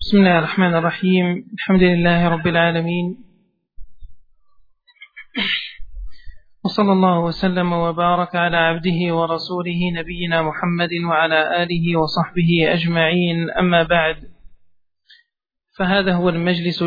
بسم الله الرحمن الرحيم. الحمد لله رب العالمين، وصلى الله وسلم وبارك على عبده ورسوله نبينا محمد وعلى آله وصحبه أجمعين. أما بعد، فهذا هو المجلس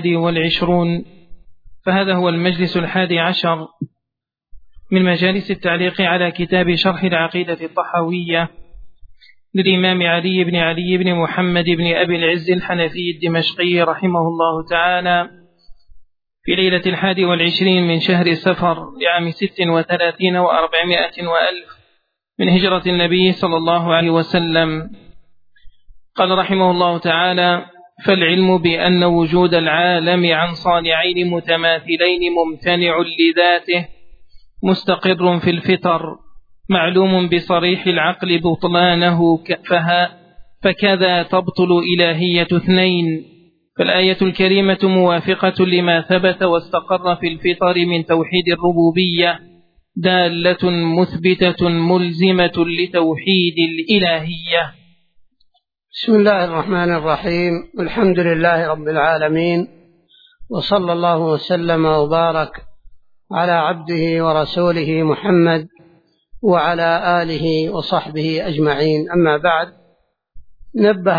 الحادي عشر من مجالس التعليق على كتاب شرح العقيدة الطحاوية للإمام علي بن محمد بن أبي العز الحنفي الدمشقي رحمه الله تعالى، في ليلة 21 من شهر سفر لعام 36 و400 وألف من هجرة النبي صلى الله عليه وسلم. قال رحمه الله تعالى: فالعلم بأن وجود العالم عن صانعين متماثلين ممتنع لذاته مستقر في الفطر، معلوم بصريح العقل بطلانه، فكذا تبطل إلهية اثنين. فالآية الكريمة موافقة لما ثبت واستقر في الفطر من توحيد الربوبية، دالة مثبتة ملزمة لتوحيد الإلهية. بسم الله الرحمن الرحيم. الحمد لله رب العالمين، وصلى الله وسلم وبارك على عبده ورسوله محمد وعلى آله وصحبه أجمعين. أما بعد، نبه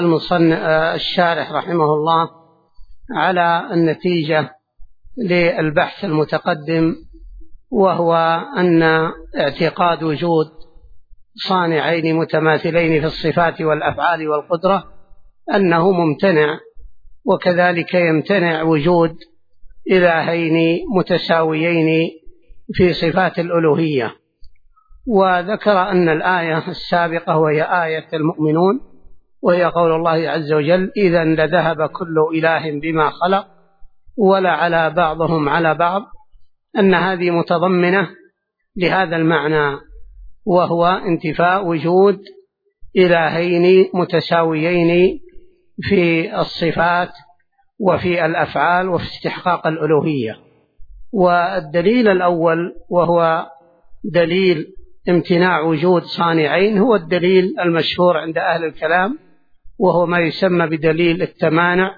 الشارح رحمه الله على النتيجة للبحث المتقدم، وهو أن اعتقاد وجود صانعين متماثلين في الصفات والأفعال والقدرة أنه ممتنع، وكذلك يمتنع وجود إلهين متساويين في صفات الألوهية. وذكر أن الآية السابقة وهي آية المؤمنون، وهي قول الله عز وجل: إذا لذهب كل إله بما خلق ولعلى بعضهم على بعض، أن هذه متضمنة لهذا المعنى، وهو انتفاء وجود إلهين متساويين في الصفات وفي الأفعال وفي استحقاق الألوهية. والدليل الأول وهو دليل امتناع وجود صانعين هو الدليل المشهور عند أهل الكلام، وهو ما يسمى بدليل التمانع،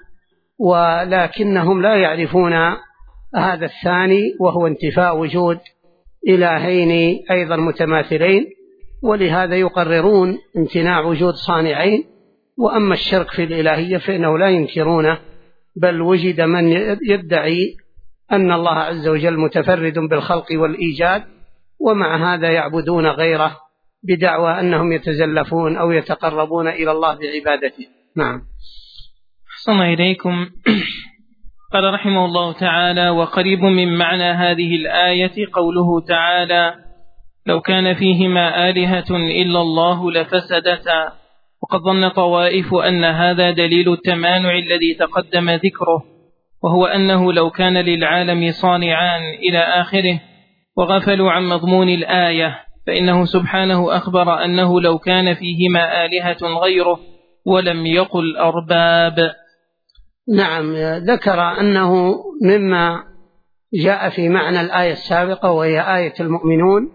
ولكنهم لا يعرفون هذا الثاني، وهو انتفاء وجود إلهين أيضا متماثلين، ولهذا يقررون امتناع وجود صانعين. وأما الشرك في الإلهية فإنه لا ينكرونه، بل وجد من يدعي أن الله عز وجل متفرد بالخلق والإيجاد، ومع هذا يعبدون غيره بدعوى أنهم يتزلفون أو يتقربون إلى الله بعبادته. نعم. أحسن إليكم. قال رحمه الله تعالى: وقريب من معنى هذه الآية قوله تعالى: لو كان فيهما آلهة إلا الله لفسدتا. وقد ظن طوائف أن هذا دليل التمانع الذي تقدم ذكره، وهو أنه لو كان للعالم صانعان إلى آخره، وغفلوا عن مضمون الآية، فإنه سبحانه أخبر أنه لو كان فيهما آلهة غيره ولم يقل أرباب. نعم، ذكر أنه مما جاء في معنى الآية السابقة وهي آية المؤمنون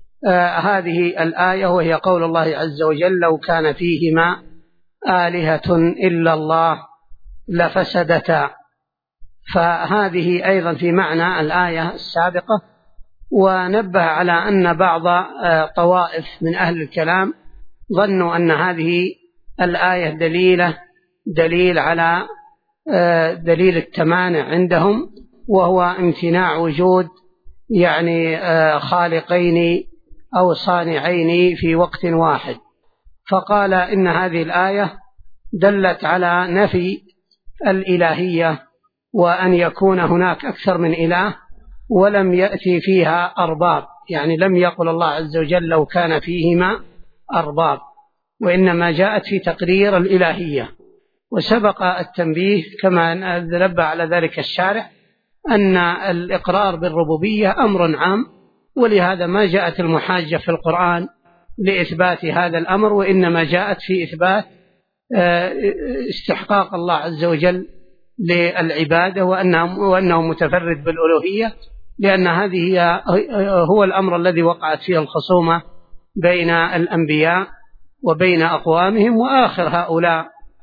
هذه الآية، وهي قول الله عز وجل: لو كان فيهما آلهة إلا الله لفسدتا. فهذه أيضا في معنى الآية السابقة. ونبه على أن بعض طوائف من أهل الكلام ظنوا أن هذه الآية دليل على دليل التمانع عندهم، وهو امتناع وجود خالقين أو صانعين في وقت واحد. فقال إن هذه الآية دلت على نفي الإلهية، وأن يكون هناك أكثر من إله، ولم يأتي فيها أرباب، لم يقل الله عز وجل لو كان فيهما أرباب، وإنما جاءت في تقرير الإلهية. وسبق التنبيه كما نبه على ذلك الشارح أن الإقرار بالربوبية أمر عام، ولهذا ما جاءت المحاجة في القرآن لإثبات هذا الأمر، وإنما جاءت في إثبات استحقاق الله عز وجل للعبادة، وأنه متفرد بالألوهية، لأن هذه هو الأمر الذي وقعت فيه الخصومة بين الأنبياء وبين أقوامهم، وآخر هؤلاء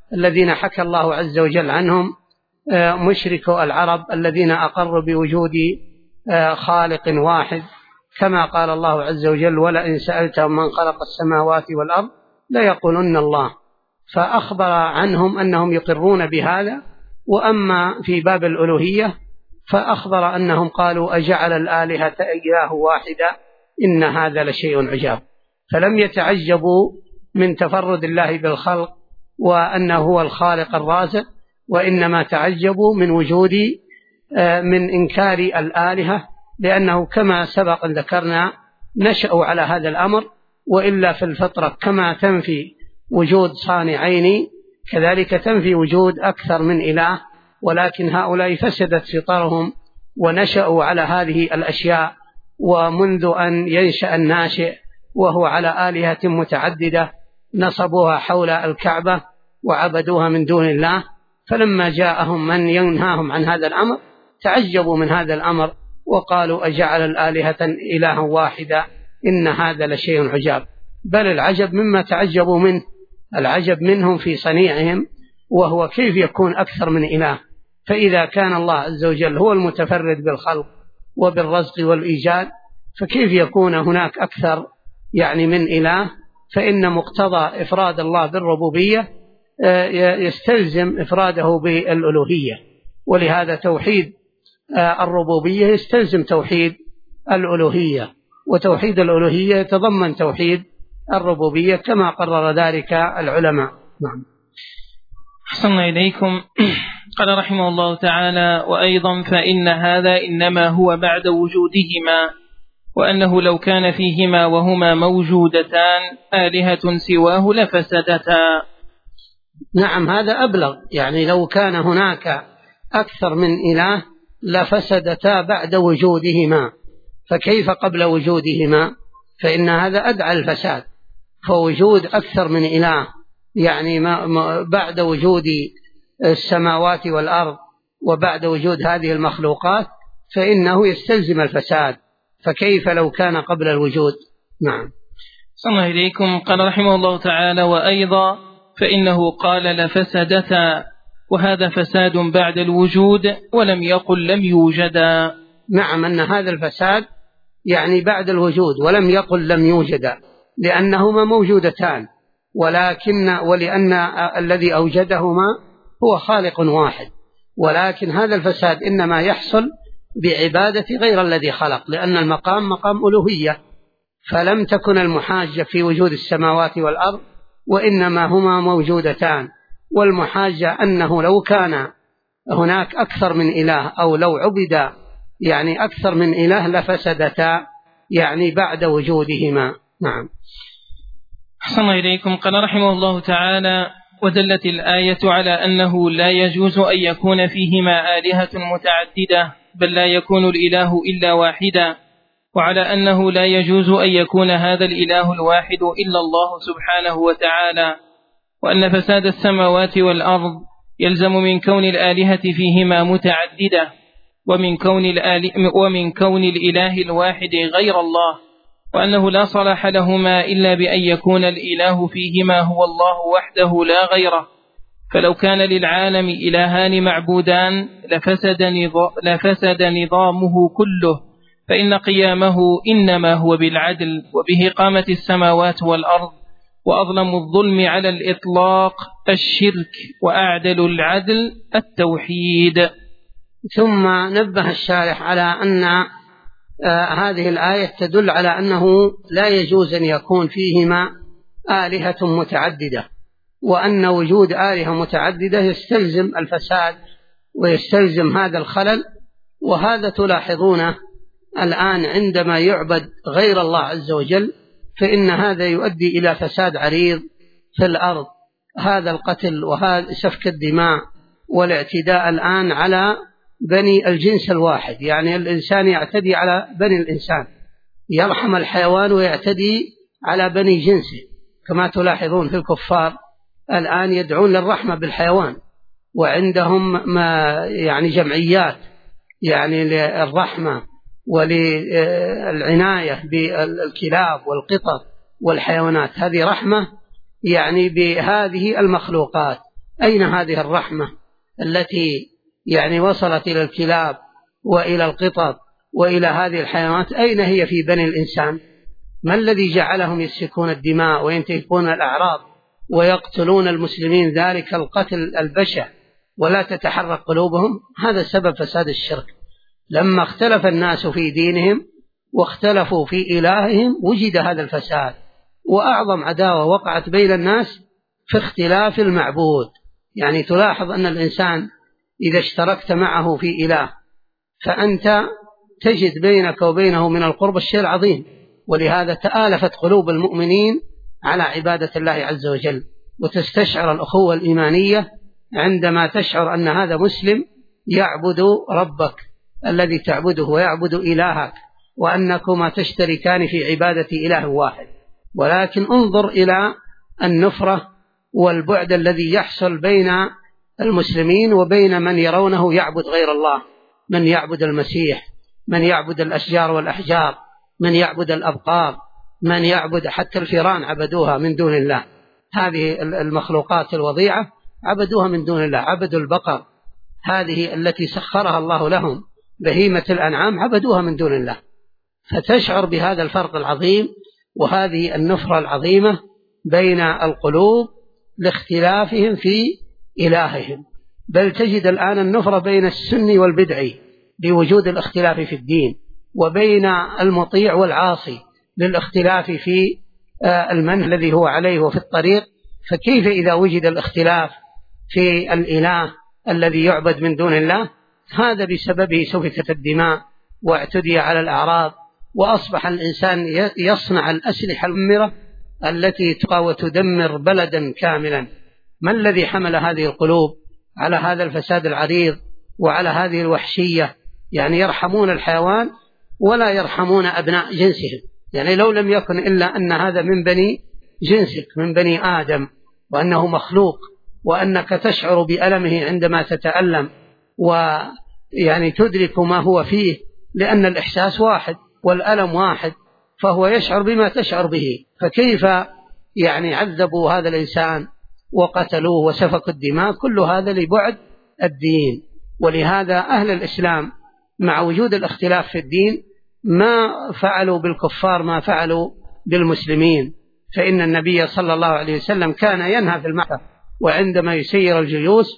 الذين حكى الله عز وجل عنهم مشركو العرب الذين أقروا بوجود خالق واحد، كما قال الله عز وجل: ولئن سألتهم من خلق السماوات والأرض ليقولن الله. فأخبر عنهم أنهم يقرون بهذا. وأما في باب الألوهية فأخبر أنهم قالوا: أجعل الآلهة إله واحدا إن هذا لشيء عجاب. فلم يتعجبوا من تفرد الله بالخلق وأنه هو الخالق الرازق، وإنما تعجبوا من وجود من إنكار الآلهة، لأنه كما سبق أن ذكرنا نشأوا على هذا الأمر. وإلا في الفطرة كما تنفي وجود صانعين كذلك تنفي وجود أكثر من إله، ولكن هؤلاء فسدت فطرهم ونشأوا على هذه الأشياء، ومنذ أن ينشأ الناشئ وهو على آلهة متعددة نصبوها حول الكعبة وعبدوها من دون الله. فلما جاءهم من ينهاهم عن هذا الأمر تعجبوا من هذا الأمر وقالوا: أجعل الآلهة إلها واحدا إن هذا لشيء عجاب. بل العجب مما تعجبوا منه، العجب منهم في صنيعهم، وهو كيف يكون أكثر من إله. فإذا كان الله عز وجل هو المتفرد بالخلق وبالرزق والإيجاد، فكيف يكون هناك أكثر من إله؟ فإن مقتضى إفراد الله بالربوبية يستلزم إفراده بالألوهية، ولهذا توحيد الربوبية يستلزم توحيد الألوهية، وتوحيد الألوهية يتضمن توحيد الربوبية كما قرر ذلك العلماء. نعم. أحسن إليكم. قال رحمه الله تعالى: وأيضا فإن هذا إنما هو بعد وجودهما، وأنه لو كان فيهما وهما موجودتان آلهة سواه لفسدتا. نعم، هذا أبلغ، لو كان هناك أكثر من إله لفسدتا بعد وجودهما، فكيف قبل وجودهما؟ فإن هذا أدعى الفساد. فوجود أكثر من إله بعد وجود السماوات والأرض وبعد وجود هذه المخلوقات فإنه يستلزم الفساد، فكيف لو كان قبل الوجود؟ نعم. صلى الله إليكم. قال رحمه الله تعالى: وأيضا فإنه قال لفسدتا، وهذا فساد بعد الوجود، ولم يقل لم يوجدا. نعم، أن هذا الفساد بعد الوجود، ولم يقل لم يوجدا، لأنهما موجودتان، ولأن الذي أوجدهما هو خالق واحد. ولكن هذا الفساد إنما يحصل بعبادة غير الذي خلق، لأن المقام مقام ألوهية، فلم تكن المحاجة في وجود السماوات والأرض، وإنما هما موجودتان. والمحاجة أنه لو كان هناك أكثر من إله، أو لو عبد أكثر من إله لفسدتا بعد وجودهما. نعم. أحسن إليكم. قال رحمه الله تعالى: ودلت الآية على أنه لا يجوز أن يكون فيهما آلهة متعددة، بل لا يكون الإله إلا واحدا، وعلى أنه لا يجوز أن يكون هذا الإله الواحد إلا الله سبحانه وتعالى، وأن فساد السماوات والأرض يلزم من كون الآلهة فيهما متعددة، ومن كون الإله الواحد غير الله، وأنه لا صلاح لهما إلا بأن يكون الإله فيهما هو الله وحده لا غيره. فلو كان للعالم إلهان معبودان لفسد نظامه كله، فإن قيامه إنما هو بالعدل، وبه قامت السماوات والأرض. وأظلم الظلم على الإطلاق الشرك، وأعدل العدل التوحيد. ثم نبه الشارح على أن هذه الآية تدل على أنه لا يجوز أن يكون فيهما آلهة متعددة، وأن وجود آلهة متعددة يستلزم الفساد ويستلزم هذا الخلل. وهذا تلاحظونه الآن عندما يعبد غير الله عز وجل، فإن هذا يؤدي إلى فساد عريض في الأرض. هذا القتل وهذا سفك الدماء والاعتداء الآن على بني الجنس الواحد، الإنسان يعتدي على بني الإنسان، يرحم الحيوان ويعتدي على بني جنسه، كما تلاحظون في الكفار الآن يدعون للرحمة بالحيوان، وعندهم جمعيات للرحمة وللعناية بالكلاب والقطط والحيوانات. هذه رحمة بهذه المخلوقات أين هذه الرحمة التي يعني وصلت إلى الكلاب وإلى القطط وإلى هذه الحيوانات؟ أين هي في بني الإنسان؟ ما الذي جعلهم يسفكون الدماء وينتهكون الأعراض ويقتلون المسلمين ذلك القتل البشع ولا تتحرك قلوبهم؟ هذا سبب فساد الشرك. لما اختلف الناس في دينهم واختلفوا في إلههم وجد هذا الفساد، وأعظم عداوة وقعت بين الناس في اختلاف المعبود. يعني تلاحظ أن الإنسان إذا اشتركت معه في إله فأنت تجد بينك وبينه من القرب الشيء العظيم، ولهذا تآلفت قلوب المؤمنين على عبادة الله عز وجل، وتستشعر الأخوة الإيمانية عندما تشعر أن هذا مسلم يعبد ربك الذي تعبده ويعبد إلهك، وأنكما تشتركان في عبادة إله واحد. ولكن انظر إلى النفرة والبعد الذي يحصل بين المسلمين وبين من يرونه يعبد غير الله، من يعبد المسيح، من يعبد الأشجار والأحجار، من يعبد الأبقار، من يعبد حتى الفيران عبدوها من دون الله. هذه المخلوقات الوضيعة عبدوها من دون الله، عبدوا البقر هذه التي سخرها الله لهم بهيمة الأنعام عبدوها من دون الله. فتشعر بهذا الفرق العظيم وهذه النفرة العظيمة بين القلوب لاختلافهم في إلههم. بل تجد الآن النفرة بين السني والبدعي لوجود الاختلاف في الدين، وبين المطيع والعاصي للاختلاف في المنهج الذي هو عليه وفي الطريق. فكيف إذا وجد الاختلاف في الإله الذي يعبد من دون الله؟ هذا بسببه سفكت الدماء واعتدي على الأعراض، وأصبح الإنسان يصنع الأسلحة المدمرة التي تقى وتدمر بلدا كاملا. ما الذي حمل هذه القلوب على هذا الفساد العريض وعلى هذه الوحشية؟ يعني يرحمون الحيوان ولا يرحمون أبناء جنسهم. يعني لو لم يكن إلا أن هذا من بني جنسك، من بني آدم، وأنه مخلوق، وأنك تشعر بألمه عندما تتألم، ويعني تدرك ما هو فيه، لأن الإحساس واحد والألم واحد، فهو يشعر بما تشعر به. فكيف يعني عذبوا هذا الإنسان وقتلوه وسفكوا الدماء؟ كل هذا لبعد الدين. ولهذا أهل الإسلام مع وجود الاختلاف في الدين ما فعلوا بالكفار ما فعلوا بالمسلمين. فإن النبي صلى الله عليه وسلم كان ينهى في المعركة وعندما يسير الجيوش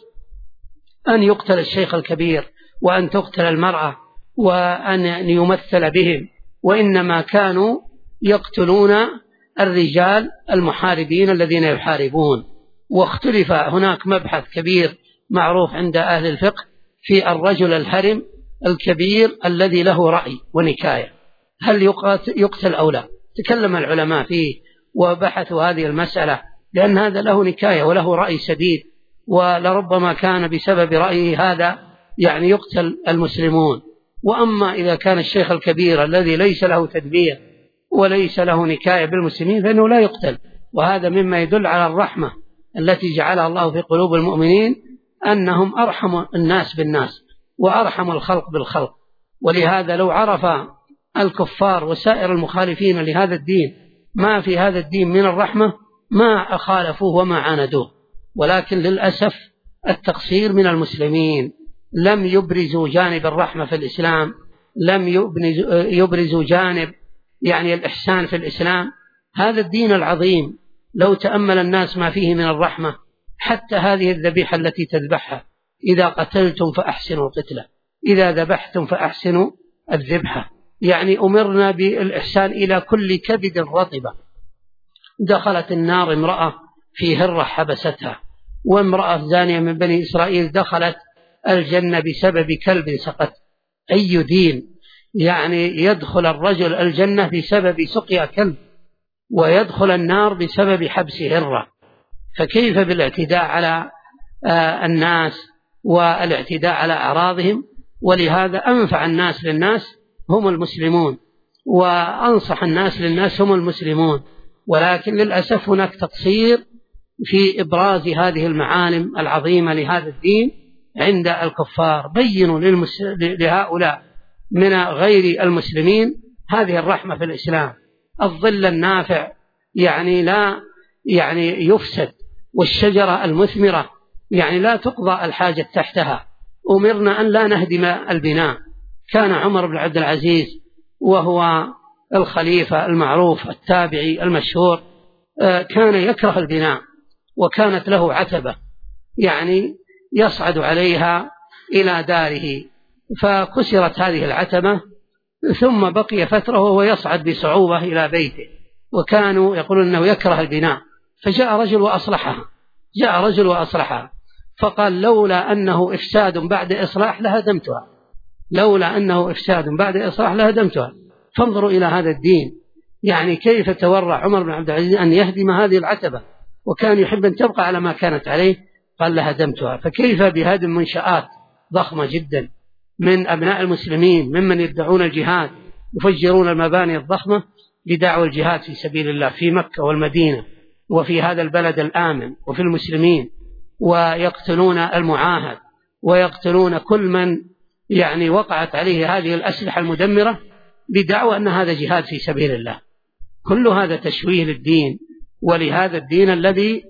أن يقتل الشيخ الكبير، وأن تقتل المرأة، وأن يمثل بهم، وإنما كانوا يقتلون الرجال المحاربين الذين يحاربون. واختلف هناك مبحث كبير معروف عند أهل الفقه في الرجل الهرم الكبير الذي له رأي ونكاية، هل يقتل أو لا؟ تكلم العلماء فيه وبحثوا هذه المسألة، لأن هذا له نكاية وله رأي سديد، ولربما كان بسبب رأيه هذا يعني يقتل المسلمون. وأما إذا كان الشيخ الكبير الذي ليس له تدبير وليس له نكاية بالمسلمين فإنه لا يقتل. وهذا مما يدل على الرحمة التي جعلها الله في قلوب المؤمنين، أنهم أرحم الناس بالناس وأرحم الخلق بالخلق. ولهذا لو عرف الكفار وسائر المخالفين لهذا الدين ما في هذا الدين من الرحمة ما خالفوه وما عاندوه. ولكن للأسف التقصير من المسلمين، لم يبرزوا جانب الرحمة في الإسلام، لم يبرزوا جانب يعني الإحسان في الإسلام. هذا الدين العظيم لو تأمل الناس ما فيه من الرحمة، حتى هذه الذبيحة التي تذبحها، إذا قتلتم فأحسنوا القتلة، إذا ذبحتم فأحسنوا الذبحة. يعني أمرنا بالإحسان إلى كل كبد رطبة. دخلت النار امرأة في هرة حبستها، وامرأة زانية من بني إسرائيل دخلت الجنة بسبب كلب سقط. أي دين يعني يدخل الرجل الجنة بسبب سقيا كلب، ويدخل النار بسبب حبس هرة؟ فكيف بالاعتداء على الناس والاعتداء على أعراضهم؟ ولهذا أنفع الناس للناس هم المسلمون، وأنصح الناس للناس هم المسلمون. ولكن للأسف هناك تقصير في إبراز هذه المعالم العظيمة لهذا الدين عند الكفار. بينوا لهؤلاء من غير المسلمين هذه الرحمة في الإسلام. الظل النافع يعني لا يعني يفسد، والشجرة المثمرة يعني لا تقضى الحاجة تحتها، أمرنا أن لا نهدم البناء. كان عمر بن عبد العزيز وهو الخليفة المعروف التابعي المشهور كان يكره البناء، وكانت له عتبة يعني يصعد عليها إلى داره، فكسرت هذه العتبة ثم بقي فترة وهو يصعد بصعوبة إلى بيته، وكانوا يقولون أنه يكره البناء. فجاء رجل وأصلحها، فقال لولا أنه إفساد بعد إصلاح لهدمتها. فانظروا إلى هذا الدين، يعني كيف تورع عمر بن عبد العزيز أن يهدم هذه العتبة، وكان يحب أن تبقى على ما كانت عليه، قال لهدمتها. فكيف بهدم منشآت ضخمة جدا من أبناء المسلمين ممن يدعون الجهاد، يفجرون المباني الضخمة لدعوى الجهاد في سبيل الله في مكة والمدينة وفي هذا البلد الآمن وفي المسلمين، ويقتلون المعاهد ويقتلون كل من يعني وقعت عليه هذه الأسلحة المدمرة بدعوى أن هذا جهاد في سبيل الله. كل هذا تشويه للدين، ولهذا الدين الذي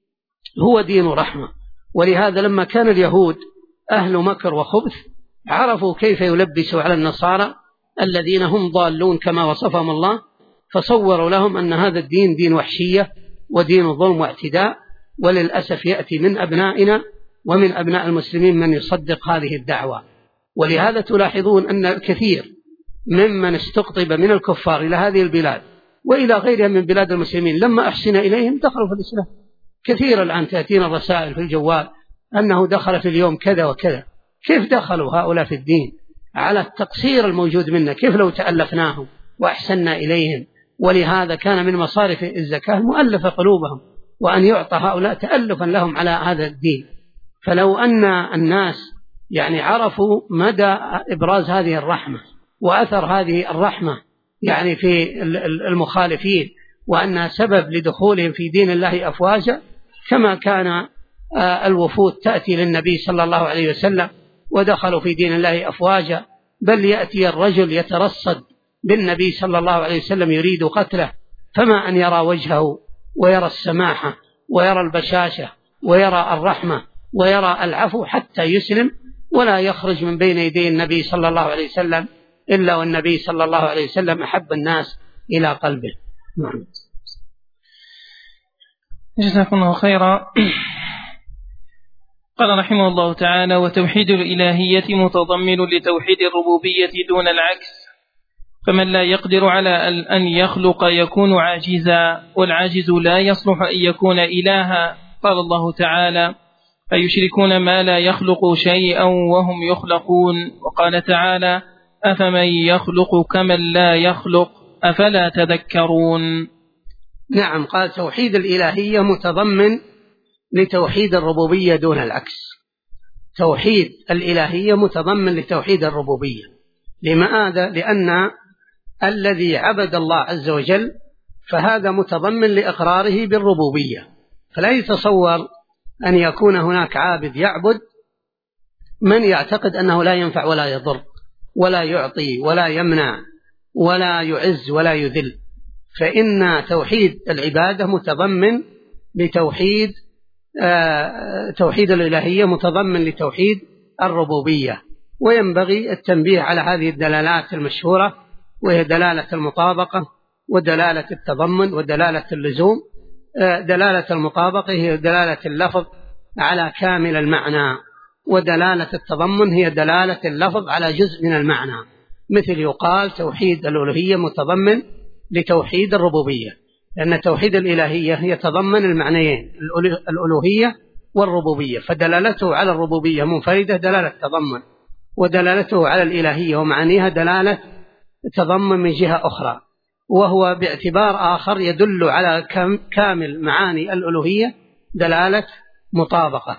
هو دين رحمة. ولهذا لما كان اليهود أهل مكر وخبث عرفوا كيف يلبسوا على النصارى الذين هم ضالون كما وصفهم الله، فصوروا لهم أن هذا الدين دين وحشية ودين ظلم واعتداء. وللأسف يأتي من أبنائنا ومن أبناء المسلمين من يصدق هذه الدعوة. ولهذا تلاحظون أن الكثير ممن استقطب من الكفار إلى هذه البلاد وإلى غيرها من بلاد المسلمين لما أحسن إليهم دخلوا في الإسلام. كثير الآن تأتينا الرسائل في الجوال أنه دخل في اليوم كذا وكذا. كيف دخلوا هؤلاء في الدين؟ على التقصير الموجود منا، كيف لو تألفناهم وأحسننا إليهم. ولهذا كان من مصارف الزكاة مؤلف قلوبهم، وأن يعطى هؤلاء تألفا لهم على هذا الدين. فلو أن الناس يعني عرفوا مدى إبراز هذه الرحمة وأثر هذه الرحمة يعني في المخالفين، وأنها سبب لدخولهم في دين الله أفواجا، كما كان الوفود تأتي للنبي صلى الله عليه وسلم ودخلوا في دين الله أفواجا، بل يأتي الرجل يترصد بالنبي صلى الله عليه وسلم يريد قتله، فما أن يرى وجهه ويرى السماحة ويرى البشاشة ويرى الرحمة ويرى العفو حتى يسلم، ولا يخرج من بين يدي النبي صلى الله عليه وسلم إلا والنبي صلى الله عليه وسلم أحب الناس إلى قلبه. نعم. جزاكم الله خيرا. قال رحمه الله تعالى: وتوحيد الإلهية متضمن لتوحيد الربوبية دون العكس، فمن لا يقدر على أن يخلق يكون عاجزا، والعاجز لا يصلح أن يكون إلها. قال الله تعالى: أيشركون ما لا يخلق شيئا وهم يخلقون. وقال تعالى: أفمن يخلق كمن لا يخلق أفلا تذكرون. نعم. قال توحيد الإلهية متضمن لتوحيد الربوبية دون العكس. توحيد الإلهية متضمن لتوحيد الربوبية. لماذا؟ لأن الذي عبد الله عز وجل فهذا متضمن لإقراره بالربوبية، فلا يتصور أن يكون هناك عابد يعبد من يعتقد أنه لا ينفع ولا يضر ولا يعطي ولا يمنع ولا يعز ولا يذل. فإن توحيد العبادة متضمن لتوحيد توحيد الإلهية متضمن لتوحيد الربوبية. وينبغي التنبيه على هذه الدلالات المشهورة، وهي دلالة المطابقة ودلالة التضمن ودلالة اللزوم. دلالة المطابقة هي دلالة اللفظ على كامل المعنى، ودلالة التضمن هي دلالة اللفظ على جزء من المعنى. مثل يقال توحيد الألوهية متضمن لتوحيد الربوبية، لأن توحيد الإلهية يتضمن المعنيين الألوهية والربوبية، فدلالته على الربوبية منفردة دلالة تضمن، ودلالته على الإلهية ومعانيها دلالة تضمن من جهة أخرى، وهو باعتبار آخر يدل على كامل معاني الألوهية دلالة مطابقة.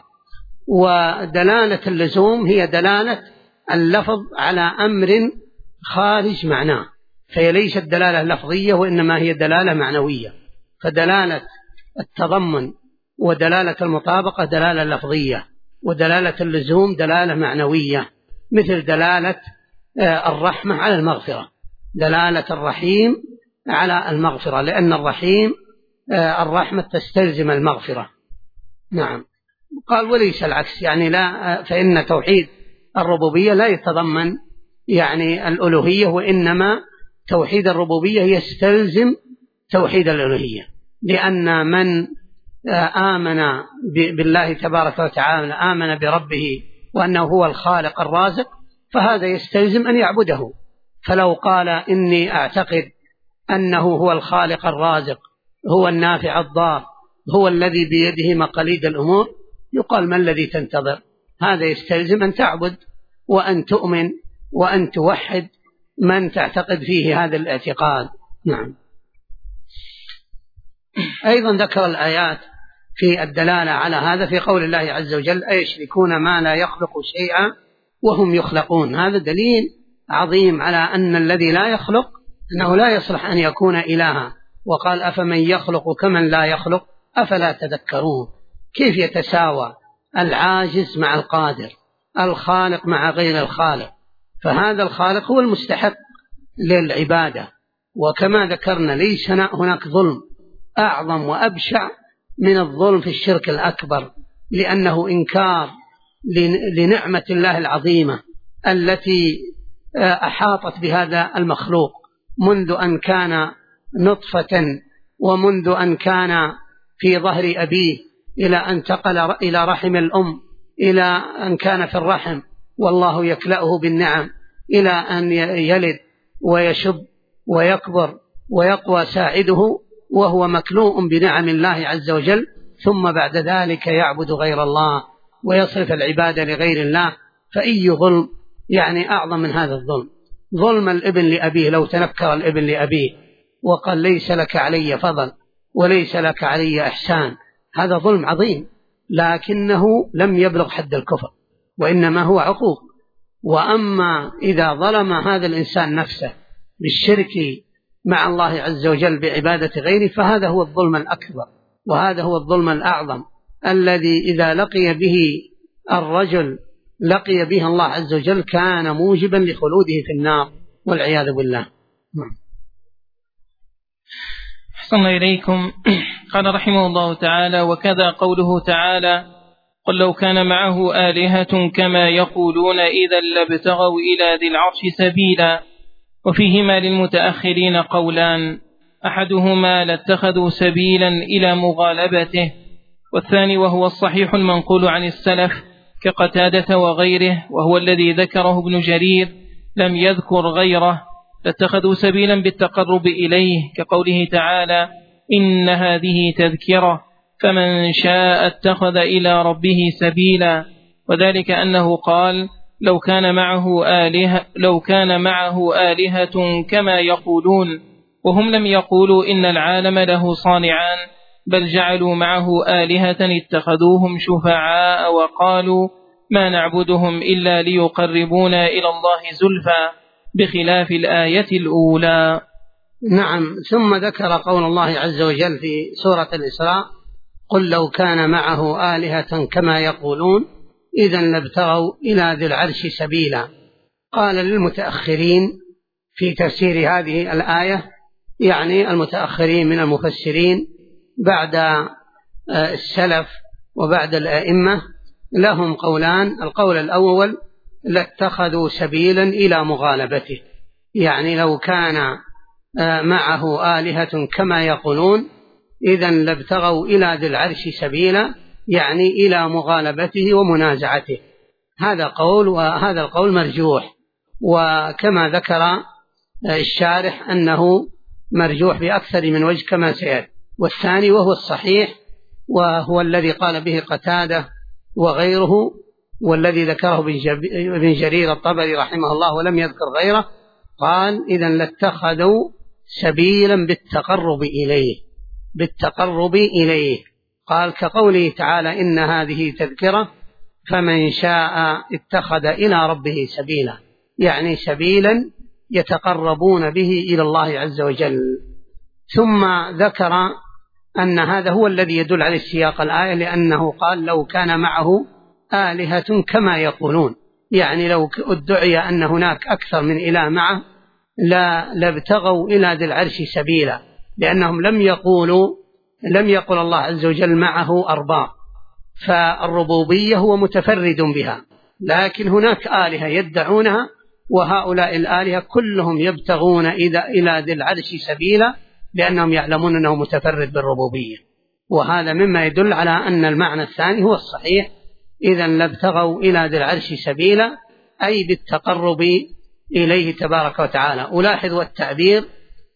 ودلالة اللزوم هي دلالة اللفظ على أمر خارج معناه، فهي ليست دلالة لفظية وإنما هي دلالة معنوية. فدلالة التضمن ودلالة المطابقة دلالة لفظية، ودلالة اللزوم دلالة معنوية، مثل دلالة الرحمة على المغفرة، دلالة الرحيم على المغفرة، لأن الرحيم الرحمة تستلزم المغفرة. نعم. قال وليس العكس، يعني لا، فإن توحيد الربوبية لا يتضمن يعني الألوهية، وإنما توحيد الربوبية يستلزم توحيد الألوهية، لأن من آمن بالله تبارك وتعالى، آمن بربه وأنه هو الخالق الرازق، فهذا يستلزم أن يعبده. فلو قال إني أعتقد أنه هو الخالق الرازق، هو النافع الضار، هو الذي بيده مقاليد الأمور، يقال ما الذي تنتظر؟ هذا يستلزم أن تعبد وأن تؤمن وأن توحد من تعتقد فيه هذا الاعتقاد. نعم. أيضا ذكر الآيات في الدلالة على هذا في قول الله عز وجل: أيشركون ما لا يخلق شيئا وهم يخلقون. هذا دليل عظيم على أن الذي لا يخلق أنه لا يصلح أن يكون إلها. وقال: أفمن يخلق كمن لا يخلق أفلا تذكرون. كيف يتساوى العاجز مع القادر، الخالق مع غير الخالق؟ فهذا الخالق هو المستحق للعبادة. وكما ذكرنا ليس هناك ظلم أعظم وأبشع من الظلم في الشرك الأكبر، لأنه إنكار لنعمة الله العظيمة التي أحاطت بهذا المخلوق منذ أن كان نطفة، ومنذ أن كان في ظهر أبيه، إلى أن انتقل إلى رحم الأم، إلى أن كان في الرحم والله يكلأه بالنعم، إلى أن يلد ويشب ويكبر ويقوى ساعده وهو مكلوء بنعم الله عز وجل، ثم بعد ذلك يعبد غير الله ويصرف العبادة لغير الله. فأي ظلم يعني أعظم من هذا الظلم؟ ظلم الابن لأبيه، لو تنكر الابن لأبيه وقال: ليس لك علي فضل وليس لك علي إحسان، هذا ظلم عظيم، لكنه لم يبلغ حد الكفر، وإنما هو عقوق. وأما إذا ظلم هذا الإنسان نفسه بالشرك مع الله عز وجل بعبادة غيره، فهذا هو الظلم الأكبر، وهذا هو الظلم الأعظم الذي إذا لقي به الرجل لقي به الله عز وجل كان موجبا لخلوده في النار والعياذ بالله. أحسن إليكم. قال رحمه الله تعالى: وكذا قوله تعالى: قل لو كان معه آلهة كما يقولون إذا لابتغوا إلى ذي العرش سبيلا. وفيهما للمتأخرين قولان: أحدهما لاتخذوا سبيلا إلى مغالبته، والثاني وهو الصحيح المنقول عن السلف كقتادة وغيره، وهو الذي ذكره ابن جرير لم يذكر غيره، لاتخذوا سبيلا بالتقرب إليه، كقوله تعالى: إن هذه تذكرة فمن شاء اتخذ إلى ربه سبيلا. وذلك أنه قال: لو كان معه آلهة كما يقولون، وهم لم يقولوا إن العالم له صانعان، بل جعلوا معه آلهة اتخذوهم شفعاء وقالوا ما نعبدهم إلا ليقربونا إلى الله زلفى، بخلاف الآية الأولى. نعم. ثم ذكر قول الله عز وجل في سورة الإسراء: قل لو كان معه آلهة كما يقولون إذا لابتغوا إلى ذي العرش سبيلا. قال للمتأخرين في تفسير هذه الآية، يعني المتأخرين من المفسرين بعد السلف وبعد الأئمة، لهم قولان: القول الأول لاتخذوا سبيلا إلى مغالبته، يعني لو كان معه آلهة كما يقولون إذا لابتغوا إلى ذي العرش سبيلا، يعني إلى مغالبته ومنازعته. هذا قول، وهذا القول مرجوح، وكما ذكر الشارح أنه مرجوح بأكثر من وجه كما سيأتي. والثاني وهو الصحيح، وهو الذي قال به قتادة وغيره، والذي ذكره ابن جرير الطبري رحمه الله ولم يذكر غيره، قال: إذا لاتخذوا سبيلا بالتقرب إليه. قال كقوله تعالى: إن هذه تذكرة فمن شاء اتخذ إلى ربه سبيلا، يعني سبيلا يتقربون به إلى الله عز وجل. ثم ذكر أن هذا هو الذي يدل على السياق الآية، لأنه قال: لو كان معه آلهة كما يقولون، يعني لو ادعي أن هناك أكثر من إله معه لابتغوا إلى ذي العرش سبيلا، لأنهم لم يقل الله عز وجل معه أرباب، فالربوبية هو متفرد بها، لكن هناك آلهة يدعونها، وهؤلاء الآلهة كلهم يبتغون إلى ذي العرش سبيلا، لأنهم يعلمون أنه متفرد بالربوبية. وهذا مما يدل على أن المعنى الثاني هو الصحيح، إذا لابتغوا إلى ذي العرش سبيلا، أي بالتقرب إليه تبارك وتعالى. ألاحظ التعبير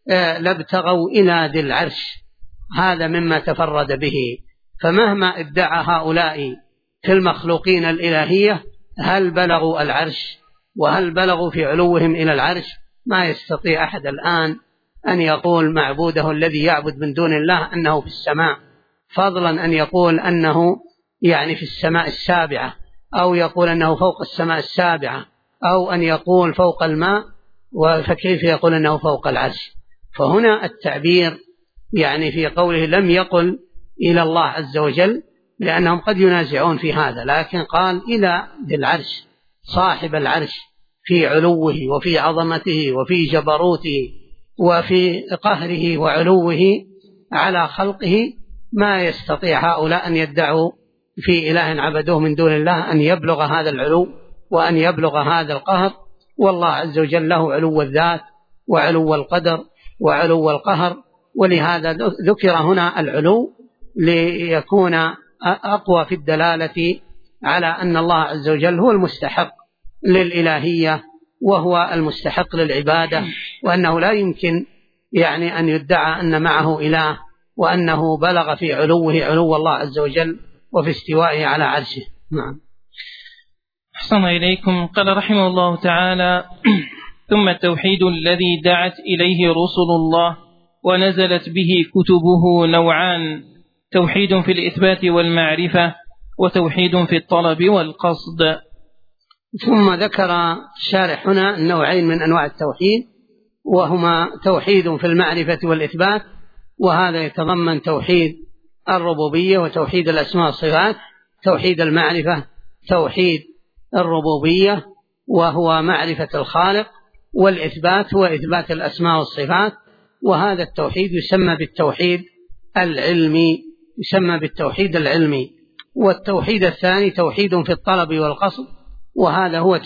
لابتغوا إلى ذي العرش، هذا مما تفرد به. فمهما ادعى هؤلاء في المخلوقين الإلهية، هل بلغوا العرش وهل بلغوا في علوهم إلى العرش؟ ما يستطيع أحد الآن أن يقول معبوده الذي يعبد من دون الله أنه في السماء، فضلا أن يقول أنه يعني في السماء السابعة، أو يقول أنه فوق السماء السابعة، أو أن يقول فوق الماء، فكيف يقول أنه فوق العرش؟ فهنا التعبير يعني في قوله لم يقل إلى الله عز وجل، لأنهم قد ينازعون في هذا، لكن قال إلى ذي العرش، صاحب العرش، في علوه وفي عظمته وفي جبروته وفي قهره وعلوه على خلقه. ما يستطيع هؤلاء أن يدعوا في إله عبدوه من دون الله أن يبلغ هذا العلو وأن يبلغ هذا القهر، والله عز وجل له علو الذات وعلو القدر وعلو القهر. ولهذا ذكر هنا العلو ليكون أقوى في الدلالة على أن الله عز وجل هو المستحق للإلهية وهو المستحق للعبادة، وأنه لا يمكن يعني أن يدعى أن معه إله وأنه بلغ في علوه علو الله عز وجل وفي استوائه على عرشه. نعم. أحسن إليكم. قال رحمه الله تعالى: ثم التوحيد الذي دعت إليه رسل الله ونزلت به كتبه نوعان: توحيد في الإثبات والمعرفة، وتوحيد في الطلب والقصد. ثم ذكر الشارح هنا النوعين من أنواع التوحيد، وهما توحيد في المعرفة والإثبات، وهذا يتضمن توحيد الربوبية وتوحيد الأسماء والصفات. توحيد المعرفة توحيد الربوبية وهو معرفة الخالق، والإثبات هو إثبات الأسماء والصفات، وهذا التوحيد يسمى بالتوحيد العلمي. والتوحيد الثاني توحيد في الطلب والقصد، وهذا هو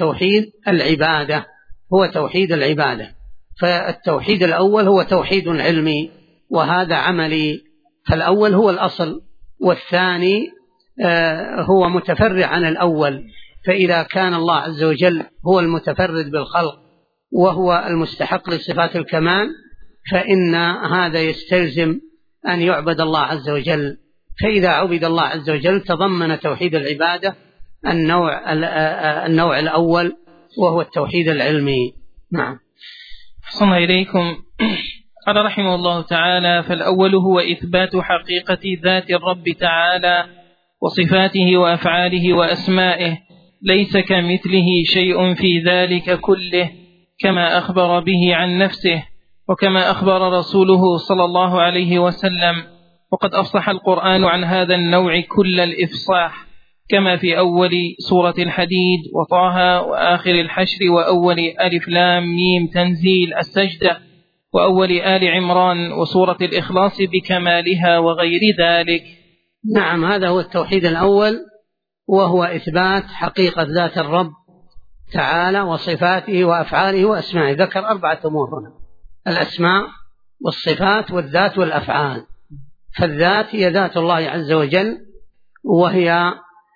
توحيد العبادة. فالتوحيد الأول هو توحيد علمي وهذا عملي، فالأول هو الأصل، والثاني هو متفرع عن الأول. فإذا كان الله عز وجل هو المتفرد بالخلق وهو المستحق لصفات الكمال، فإن هذا يستلزم أن يعبد الله عز وجل. فإذا عبد الله عز وجل تضمن توحيد العبادة النوع الأول وهو التوحيد العلمي. نعم. أحسن إليكم. قال رحمه الله تعالى: فالأول هو إثبات حقيقة ذات الرب تعالى وصفاته وأفعاله وأسمائه، ليس كمثله شيء في ذلك كله، كما أخبر به عن نفسه وكما أخبر رسوله صلى الله عليه وسلم. وقد أفصح القرآن عن هذا النوع كل الإفصاح، كما في أول سورة الحديد وطه وآخر الحشر وأول ألف لام ميم تنزيل السجدة وأول آل عمران وسورة الإخلاص بكمالها وغير ذلك. نعم، هذا هو التوحيد الأول، وهو إثبات حقيقة ذات الرب تعالى وصفاته وأفعاله وأسمائه. ذكر 4 أمور هنا: الأسماء والصفات والذات والأفعال. فالذات هي ذات الله عز وجل، وهي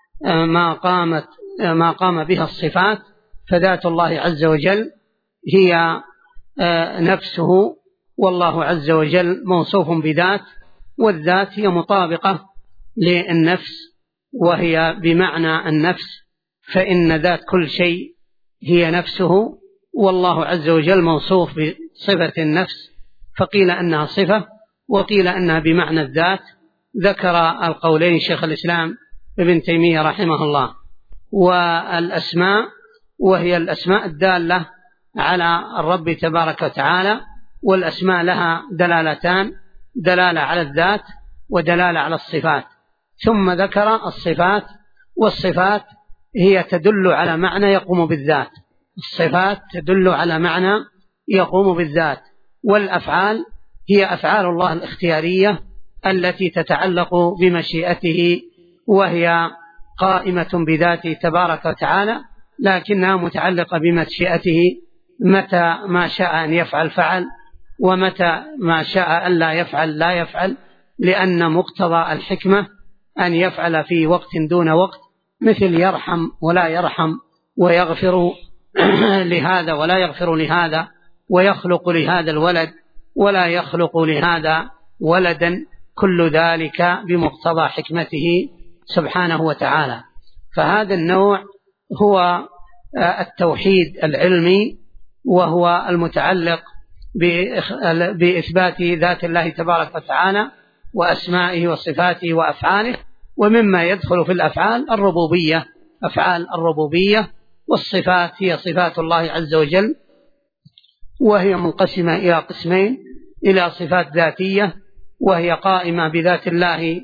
ما قام بها الصفات، فذات الله عز وجل هي نفسه، والله عز وجل موصوف بذات، والذات هي مطابقة للنفس وهي بمعنى النفس، فإن ذات كل شيء هي نفسه، والله عز وجل موصوف بصفة النفس، فقيل أنها صفة وقيل أنها بمعنى الذات. ذكر القولين شيخ الإسلام ابن تيمية رحمه الله. والأسماء وهي الأسماء الدالة على الرب تبارك وتعالى، والأسماء لها دلالتان: دلالة على الذات ودلالة على الصفات. ثم ذكر الصفات، والصفات هي تدل على معنى يقوم بالذات، الصفات تدل على معنى يقوم بالذات. والأفعال هي أفعال الله الاختيارية التي تتعلق بمشيئته وهي قائمة بذاته تبارك وتعالى، لكنها متعلقة بمشيئته، متى ما شاء أن يفعل فعل، ومتى ما شاء أن لا يفعل لا يفعل، لأن مقتضى الحكمة أن يفعل في وقت دون وقت، مثل يرحم ولا يرحم، ويغفر لهذا ولا يغفر لهذا، ويخلق لهذا الولد ولا يخلق لهذا ولدا، كل ذلك بمقتضى حكمته سبحانه وتعالى. فهذا النوع هو التوحيد العلمي، وهو المتعلق بإثبات ذات الله تبارك وتعالى وأسمائه وصفاته وأفعاله. ومما يدخل في الأفعال الربوبية، أفعال الربوبية، والصفات هي صفات الله عز وجل، وهي منقسمة إلى قسمين: إلى صفات ذاتية وهي قائمة بذات الله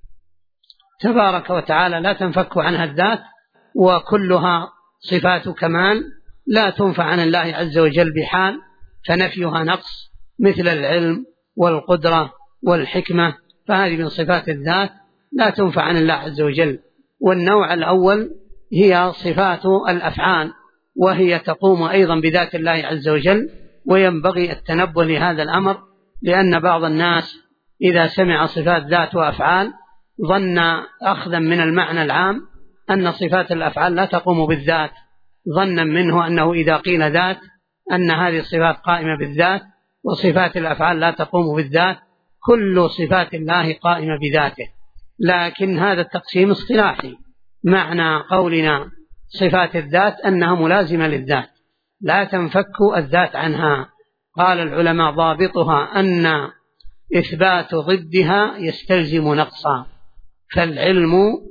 تبارك وتعالى لا تنفك عنها الذات، وكلها صفات كمال لا تنفع عن الله عز وجل بحال، فنفيها نقص، مثل العلم والقدرة والحكمة، فهذه من صفات الذات لا تنفع عن الله عز وجل. والنوع الأول هي صفات الأفعال، وهي تقوم أيضا بذات الله عز وجل، وينبغي التنبه لهذا الأمر، لأن بعض الناس إذا سمع صفات ذات وأفعال ظن أخذا من المعنى العام أن صفات الأفعال لا تقوم بالذات، ظنا منه أنه إذا قيل ذات أن هذه الصفات قائمة بالذات، وصفات الأفعال لا تقوم بالذات، كل صفات الله قائمة بذاته. لكن هذا التقسيم اصطلاحي، معنى قولنا صفات الذات أنها ملازمة للذات لا تنفك الذات عنها. قال العلماء ضابطها أن إثبات ضدها يستلزم نقصا، فالعلم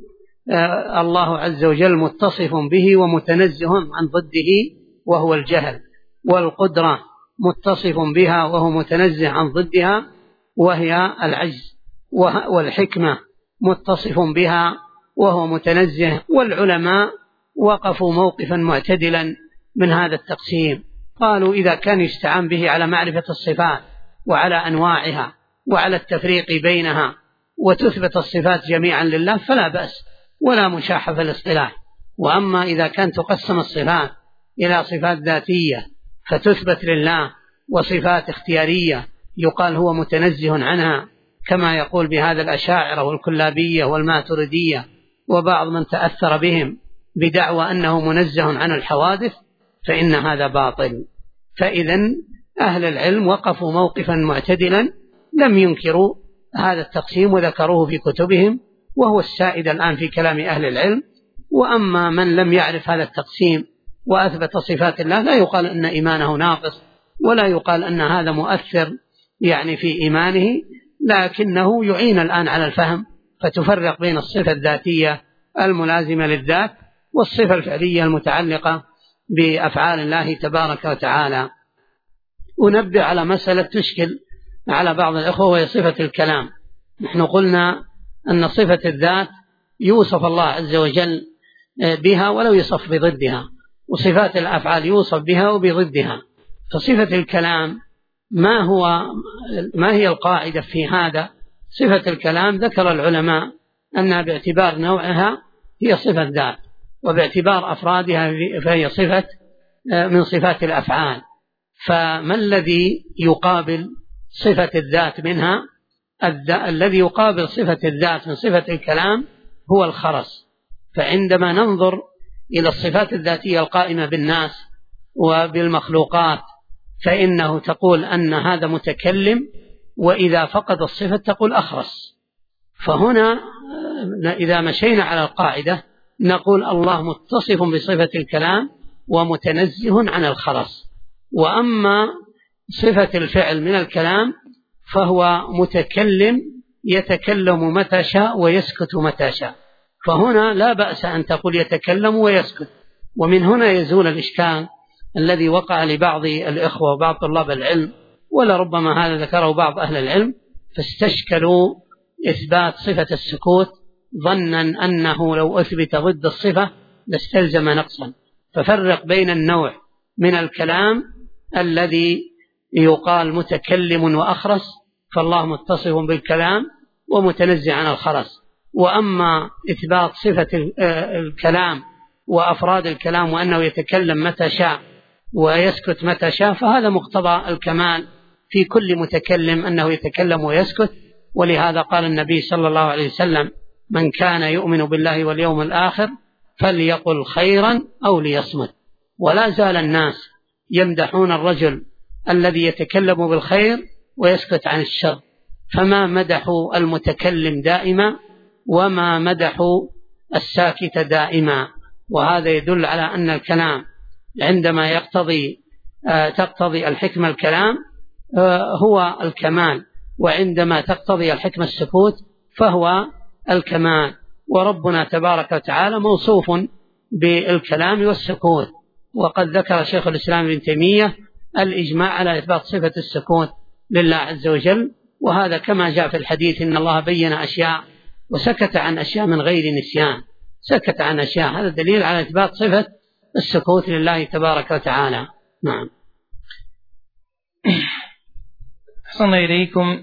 الله عز وجل متصف به ومتنزه عن ضده وهو الجهل، والقدرة متصف بها وهو متنزه عن ضدها وهي العجز، والحكمة متصف بها وهو متنزه. والعلماء وقفوا موقفا معتدلا من هذا التقسيم، قالوا إذا كان يستعان به على معرفة الصفات وعلى أنواعها وعلى التفريق بينها وتثبت الصفات جميعا لله فلا بأس ولا مشاحة في الاصطلاح. وأما إذا كان تقسم الصفات إلى صفات ذاتية فتثبت لله، وصفات اختيارية يقال هو متنزه عنها، كما يقول بهذا الأشاعرة والكلابية والماتريدية وبعض من تأثر بهم بدعوى أنه منزه عن الحوادث، فإن هذا باطل. فإذن أهل العلم وقفوا موقفا معتدلا، لم ينكروا هذا التقسيم وذكروه في كتبهم، وهو السائد الآن في كلام أهل العلم. وأما من لم يعرف هذا التقسيم وأثبت صفات الله، لا يقال أن إيمانه ناقص، ولا يقال أن هذا مؤثر يعني في إيمانه، لكنه يعين الآن على الفهم، فتفرق بين الصفة الذاتية الملازمة للذات والصفة الفعلية المتعلقة بأفعال الله تبارك وتعالى. أنبه على مسألة تشكل على بعض الأخوة، وهي صفة الكلام. نحن قلنا أن صفة الذات يوصف الله عز وجل بها ولو يصف بضدها، وصفات الأفعال يوصف بها وبضدها. فصفة الكلام ما هي القاعدة في هذا؟ صفة الكلام ذكر العلماء أنها باعتبار نوعها هي صفة ذات، وباعتبار أفرادها فهي صفة من صفات الأفعال. فما الذي يقابل صفة الذات منها؟ الذي يقابل صفة الذات من صفة الكلام هو الخرس. فعندما ننظر إلى الصفات الذاتية القائمة بالناس وبالمخلوقات، فإنه تقول أن هذا متكلم، وإذا فقد الصفة تقول أخرس. فهنا إذا مشينا على القاعدة نقول الله متصف بصفة الكلام ومتنزه عن الخرس. وأما صفة الفعل من الكلام فهو متكلم يتكلم متى شاء ويسكت متى شاء، فهنا لا بأس أن تقول يتكلم ويسكت. ومن هنا يزول الإشكال الذي وقع لبعض الإخوة وبعض طلاب العلم، ولربما هذا ذكره بعض أهل العلم، فاستشكلوا إثبات صفة السكوت ظنا أنه لو أثبت ضد الصفة لاستلزم نقصا. ففرق بين النوع من الكلام الذي يقال متكلم وأخرس، فالله متصف بالكلام ومتنزه عن الخرس، وأما إثبات صفة الكلام وأفراد الكلام وأنه يتكلم متى شاء ويسكت متى شاء، فهذا مقتضى الكمال في كل متكلم أنه يتكلم ويسكت. ولهذا قال النبي صلى الله عليه وسلم: من كان يؤمن بالله واليوم الآخر فليقل خيرا أو ليصمت. ولا زال الناس يمدحون الرجل الذي يتكلم بالخير ويسكت عن الشر، فما مدحوا المتكلم دائما وما مدحوا الساكت دائما. وهذا يدل على أن الكلام عندما تقتضي الحكمة الكلام هو الكمال، وعندما تقتضي الحكمة السكوت فهو الكمال. وربنا تبارك وتعالى موصوف بالكلام والسكوت، وقد ذكر شيخ الإسلام ابن تيمية الإجماع على إثبات صفة السكوت لله عز وجل. وهذا كما جاء في الحديث: إن الله بين أشياء وسكت عن أشياء من غير نسيان. سكت عن أشياء، هذا دليل على إثبات صفة السكوت لله تبارك وتعالى. نعم. أحسن إليكم.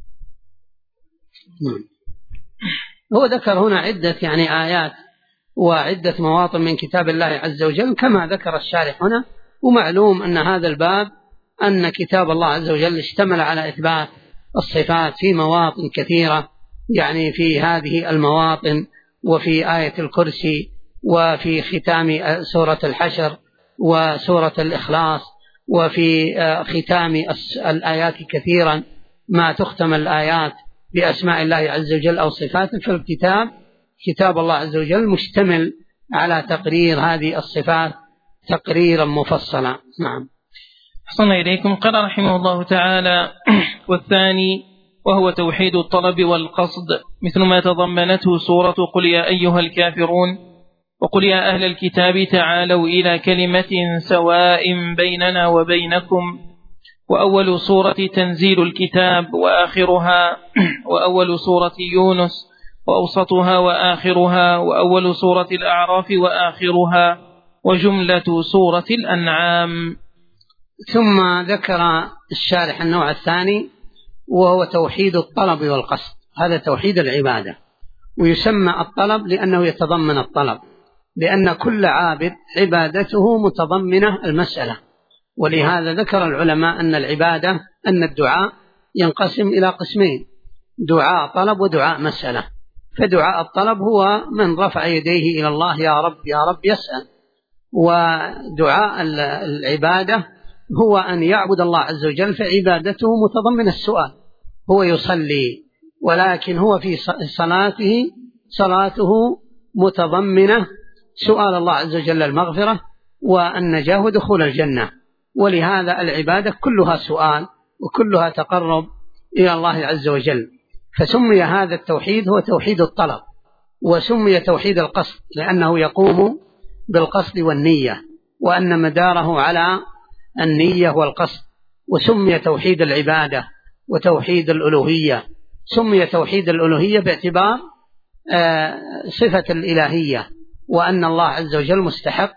هو ذكر هنا عدة آيات وعدة مواطن من كتاب الله عز وجل كما ذكر الشارح هنا. ومعلوم أن هذا الباب أن كتاب الله عز وجل اشتمل على إثبات الصفات في مواطن كثيرة، في هذه المواطن وفي آية الكرسي وفي ختام سورة الحشر وسورة الإخلاص وفي ختام الآيات كثيرا ما تختم الآيات بأسماء الله عز وجل أو صفاته. كتاب الله عز وجل مشتمل على تقرير هذه الصفات تقريرا مفصلا. نعم. أحسن إليكم. قال رحمه الله تعالى: والثاني وهو توحيد الطلب والقصد، مثل ما تضمنته سورة قل يا أيها الكافرون وقل يا أهل الكتاب تعالوا إلى كلمة سواء بيننا وبينكم. وأول سورة تنزيل الكتاب وآخرها، وأول سورة يونس وأوسطها وآخرها، وأول سورة الأعراف وآخرها، وجملة سورة الأنعام. ثم ذكر الشارح النوع الثاني وهو توحيد الطلب والقصد. هذا توحيد العبادة، ويسمى الطلب لأنه يتضمن الطلب، لأن كل عابد عبادته متضمنة المسألة. ولهذا ذكر العلماء أن الدعاء ينقسم إلى قسمين: دعاء طلب ودعاء مسألة. فدعاء الطلب هو من رفع يديه إلى الله: يا رب يا رب يسأل. ودعاء العبادة هو أن يعبد الله عز وجل، فعبادته متضمن السؤال. هو يصلي ولكن هو في صلاته متضمنة سؤال الله عز وجل المغفرة والنجاة ودخول الجنة. ولهذا العبادة كلها سؤال وكلها تقرب إلى الله عز وجل. فسمي هذا التوحيد هو توحيد الطلب، وسمي توحيد القصد لأنه يقوم بالقصد والنية، وأن مداره على النية والقصد. وسمي توحيد العبادة وتوحيد الألوهية. سمي توحيد الألوهية باعتبار صفة الإلهية، وأن الله عز وجل مستحق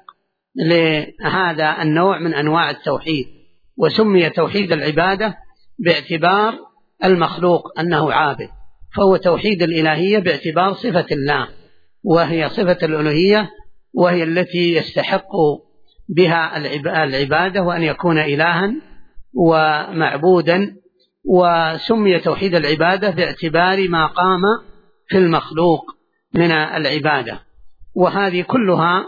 لهذا النوع من أنواع التوحيد. وسمي توحيد العبادة باعتبار المخلوق أنه عابد، فهو توحيد الإلهية باعتبار صفة الله، وهي صفة الألوهية، وهي التي يستحق بها العبادة وأن يكون إلها ومعبودا. وسمي توحيد العبادة باعتبار ما قام في المخلوق من العبادة. وهذه كلها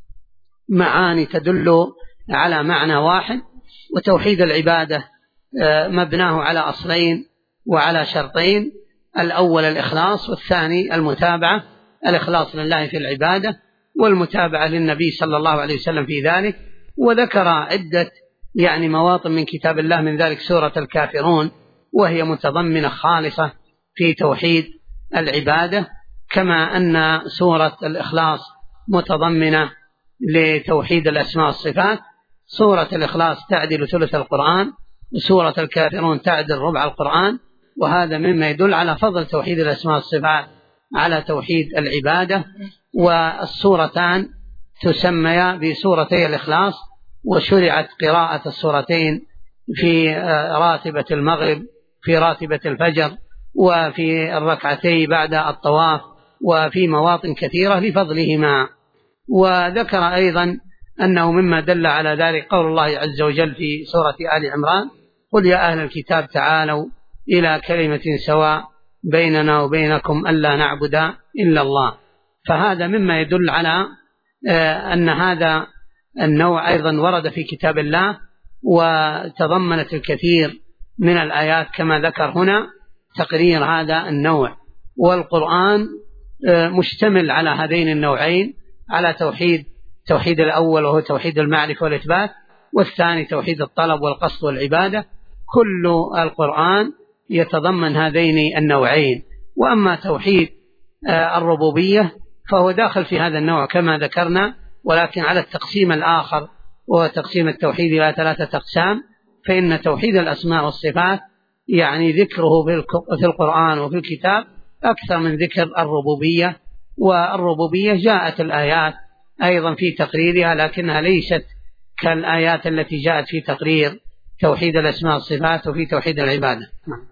معاني تدل على معنى واحد. وتوحيد العبادة مبناه على أصلين وعلى شرطين: الأول الإخلاص، والثاني المتابعة. الإخلاص لله في العبادة والمتابعة للنبي صلى الله عليه وسلم في ذلك. وذكر عدة مواطن من كتاب الله، من ذلك سورة الكافرون، وهي متضمنة خالصة في توحيد العبادة، كما أن سورة الإخلاص متضمنة لتوحيد الأسماء والصفات. سورة الإخلاص تعدل ثلث القرآن، وسورة الكافرون تعدل ربع القرآن. وهذا مما يدل على فضل توحيد الأسماء والصفات على توحيد العبادة. والسورتان تسميا بسورتي الإخلاص، وشرعت قراءة السورتين في راتبة المغرب، في راتبة الفجر، وفي الركعتين بعد الطواف، وفي مواطن كثيرة لفضلهما. وذكر أيضا أنه مما دل على ذلك قول الله عز وجل في سورة آل عمران: قل يا أهل الكتاب تعالوا إلى كلمة سواء بيننا وبينكم ألا نعبد إلا الله. فهذا مما يدل على أن هذا النوع أيضا ورد في كتاب الله، وتضمنت الكثير من الآيات كما ذكر هنا تقرير هذا النوع. والقرآن مشتمل على هذين النوعين، على توحيد الأول وهو توحيد المعرفة والإثبات، والثاني توحيد الطلب والقصد والعبادة. كل القرآن يتضمن هذين النوعين. وأما توحيد الربوبية فهو داخل في هذا النوع كما ذكرنا، ولكن على التقسيم الآخر وهو تقسيم التوحيد إلى 3 أقسام. فإن توحيد الأسماء والصفات يعني ذكره في القرآن وفي الكتاب أكثر من ذكر الربوبية. والربوبية جاءت الآيات أيضا في تقريرها، لكنها ليست كالآيات التي جاءت في تقرير توحيد الأسماء والصفات وفي توحيد العبادة.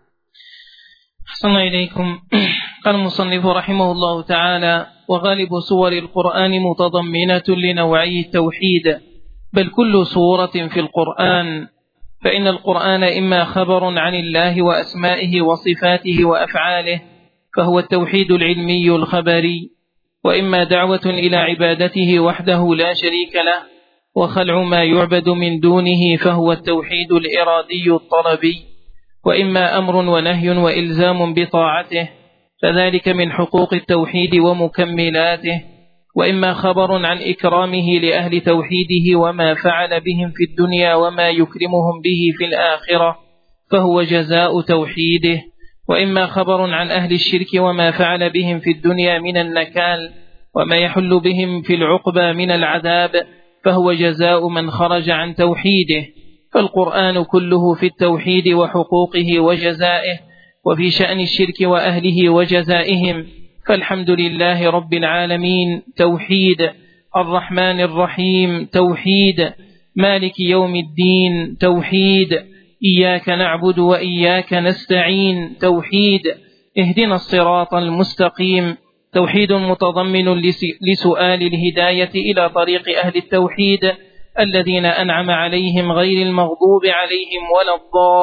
أحسن إليكم. قال المصنف رحمه الله تعالى: وغالب سور القرآن متضمنة لنوعي التوحيد، بل كل سورة في القرآن، فإن القرآن إما خبر عن الله وأسمائه وصفاته وأفعاله فهو التوحيد العلمي الخبري، وإما دعوة إلى عبادته وحده لا شريك له وخلع ما يعبد من دونه فهو التوحيد الإرادي الطلبي، وإما أمر ونهي وإلزام بطاعته فذلك من حقوق التوحيد ومكملاته، وإما خبر عن إكرامه لأهل توحيده وما فعل بهم في الدنيا وما يكرمهم به في الآخرة فهو جزاء توحيده، وإما خبر عن أهل الشرك وما فعل بهم في الدنيا من النكال وما يحل بهم في العقبى من العذاب فهو جزاء من خرج عن توحيده. فالقرآن كله في التوحيد وحقوقه وجزائه، وفي شأن الشرك وأهله وجزائهم. فالحمد لله رب العالمين توحيد، الرحمن الرحيم توحيد، مالك يوم الدين توحيد، إياك نعبد وإياك نستعين توحيد، اهدنا الصراط المستقيم توحيد متضمن لسؤال الهداية إلى طريق أهل التوحيد الذين أنعم عليهم غير المغضوب عليهم ولا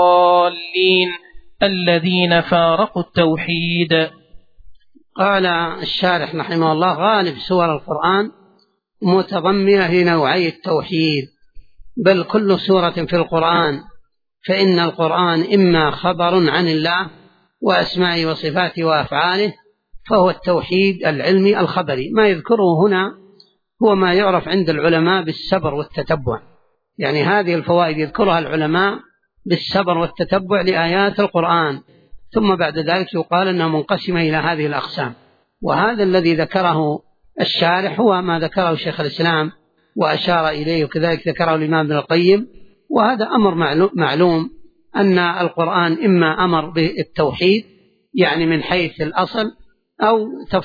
الضالين الذين فارقوا التوحيد. قال الشارح رحمه الله: غالب سور القرآن متضمنة لنوعي التوحيد، بل كل سورة في القرآن، فإن القرآن إما خبر عن الله وأسمائه وصفاته وأفعاله فهو التوحيد العلمي الخبري. ما يذكره هنا هو ما يعرف عند العلماء بالسبر والتتبع، يعني هذه الفوائد يذكرها العلماء بالسبر والتتبع لآيات القرآن، ثم بعد ذلك يقال أنها منقسمة إلى هذه الأقسام. وهذا الذي ذكره الشارح هو ما ذكره شيخ الإسلام وأشار إليه، وكذلك ذكره الإمام ابن القيم. وهذا أمر معلوم أن القرآن إما أمر بالتوحيد يعني من حيث الأصل أو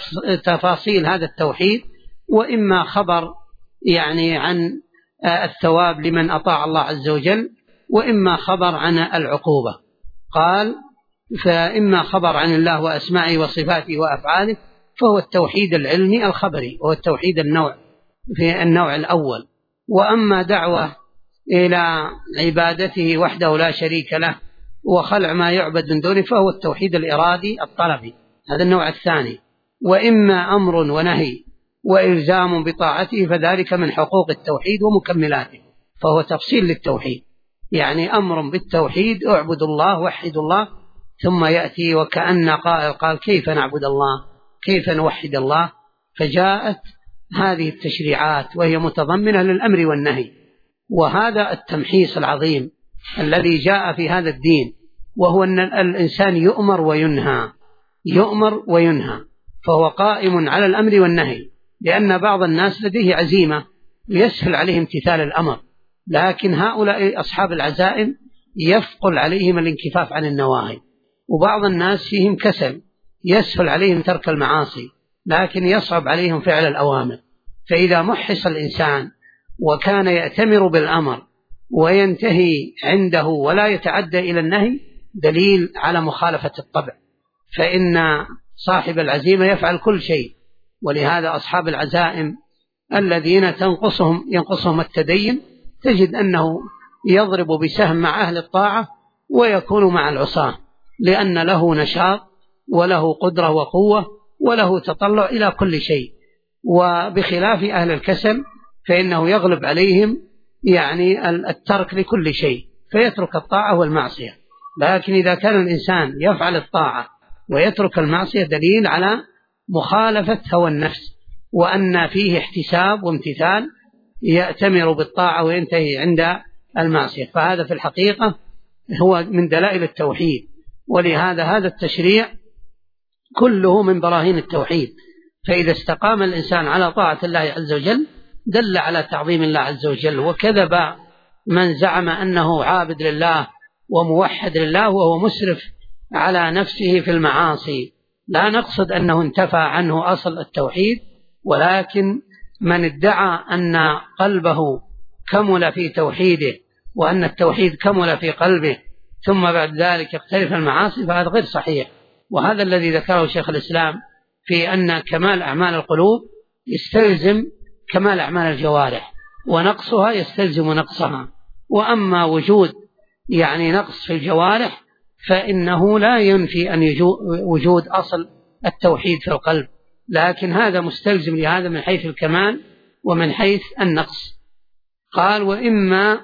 تفاصيل هذا التوحيد، وإما خبر يعني عن الثواب لمن أطاع الله عز وجل، وإما خبر عن العقوبة. قال: فإما خبر عن الله وأسمائه وصفاته وأفعاله فهو التوحيد العلمي الخبري، وهو التوحيد في النوع الأول. وأما دعوة إلى عبادته وحده لا شريك له وخلع ما يعبد من دونه فهو التوحيد الإرادي الطلبي، هذا النوع الثاني. وإما أمر ونهي وإلزام بطاعته فذلك من حقوق التوحيد ومكملاته، فهو تفصيل للتوحيد، يعني أمر بالتوحيد: اعبدوا الله وحدوا الله، ثم يأتي وكأن قائل قال: كيف نعبد الله، كيف نوحد الله؟ فجاءت هذه التشريعات وهي متضمنة للأمر والنهي. وهذا التمحيص العظيم الذي جاء في هذا الدين، وهو أن الإنسان يؤمر وينهى، فهو قائم على الأمر والنهي، لأن بعض الناس لديه عزيمة يسهل عليه امتثال الأمر، لكن هؤلاء أصحاب العزائم يثقل عليهم الانكفاف عن النواهي. وبعض الناس فيهم كسل يسهل عليهم ترك المعاصي، لكن يصعب عليهم فعل الأوامر. فإذا محص الإنسان وكان يأتمر بالأمر وينتهي عنده ولا يتعدى إلى النهي دليل على مخالفة الطبع، فإن صاحب العزيمة يفعل كل شيء. ولهذا أصحاب العزائم الذين ينقصهم التدين تجد أنه يضرب بسهم مع أهل الطاعة ويكون مع العصاة، لأن له نشاط وله قدرة وقوة وله تطلع إلى كل شيء. وبخلاف أهل الكسل فإنه يغلب عليهم يعني الترك لكل شيء، فيترك الطاعة والمعصية. لكن إذا كان الإنسان يفعل الطاعة ويترك المعصية دليل على مخالفة هوى النفس، وأن فيه احتساب وامتثال يأتمر بالطاعة وينتهي عند المعصية. فهذا في الحقيقة هو من دلائل التوحيد. ولهذا هذا التشريع كله من براهين التوحيد. فإذا استقام الإنسان على طاعة الله عز وجل دل على تعظيم الله عز وجل. وكذب من زعم أنه عابد لله وموحد لله وهو مسرف على نفسه في المعاصي. لا نقصد أنه انتفى عنه أصل التوحيد، ولكن من ادعى أن قلبه كمل في توحيده وأن التوحيد كمل في قلبه ثم بعد ذلك يقترف المعاصي فهذا غير صحيح. وهذا الذي ذكره شيخ الإسلام في أن كمال أعمال القلوب يستلزم كمال أعمال الجوارح، ونقصها يستلزم نقصها. وأما وجود يعني نقص في الجوارح فإنه لا ينفي أن وجود أصل التوحيد في القلب، لكن هذا مستلزم لهذا من حيث الكمال ومن حيث النقص. قال: وإما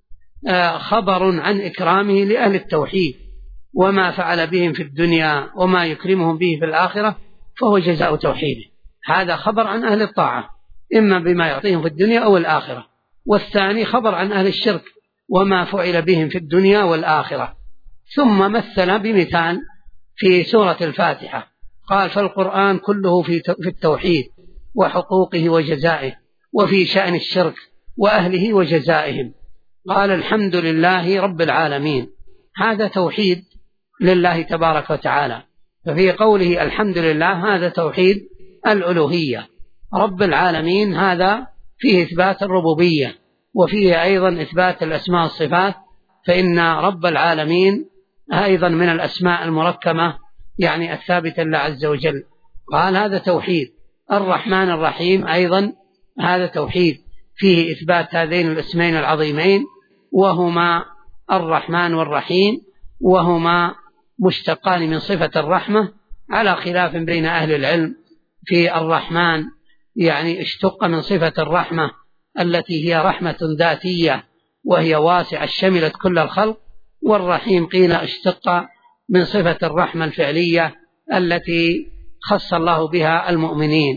خبر عن إكرامه لأهل التوحيد وما فعل بهم في الدنيا وما يكرمهم به في الآخرة فهو جزاء توحيده. هذا خبر عن أهل الطاعة إما بما يعطيهم في الدنيا أو الآخرة. والثاني خبر عن أهل الشرك وما فعل بهم في الدنيا والآخرة. ثم مثل بمثال في سورة الفاتحة قال: فالقرآن كله في التوحيد وحقوقه وجزائه، وفي شأن الشرك وأهله وجزائهم. قال: الحمد لله رب العالمين. هذا توحيد لله تبارك وتعالى. ففي قوله الحمد لله هذا توحيد الألوهية. رب العالمين هذا فيه إثبات الربوبية، وفيه أيضا إثبات الأسماء والصفات، فإن رب العالمين أيضا من الأسماء المركبة يعني الثابتة لله عز وجل. قال: هذا توحيد. الرحمن الرحيم أيضا هذا توحيد، فيه إثبات هذين الاسمين العظيمين وهما الرحمن والرحيم، وهما مشتقان من صفة الرحمة، على خلاف بين أهل العلم في الرحمن يعني اشتق من صفة الرحمة التي هي رحمة ذاتية وهي واسعة شملت كل الخلق، والرحيم قيل اشتق من صفة الرحمة الفعلية التي خص الله بها المؤمنين.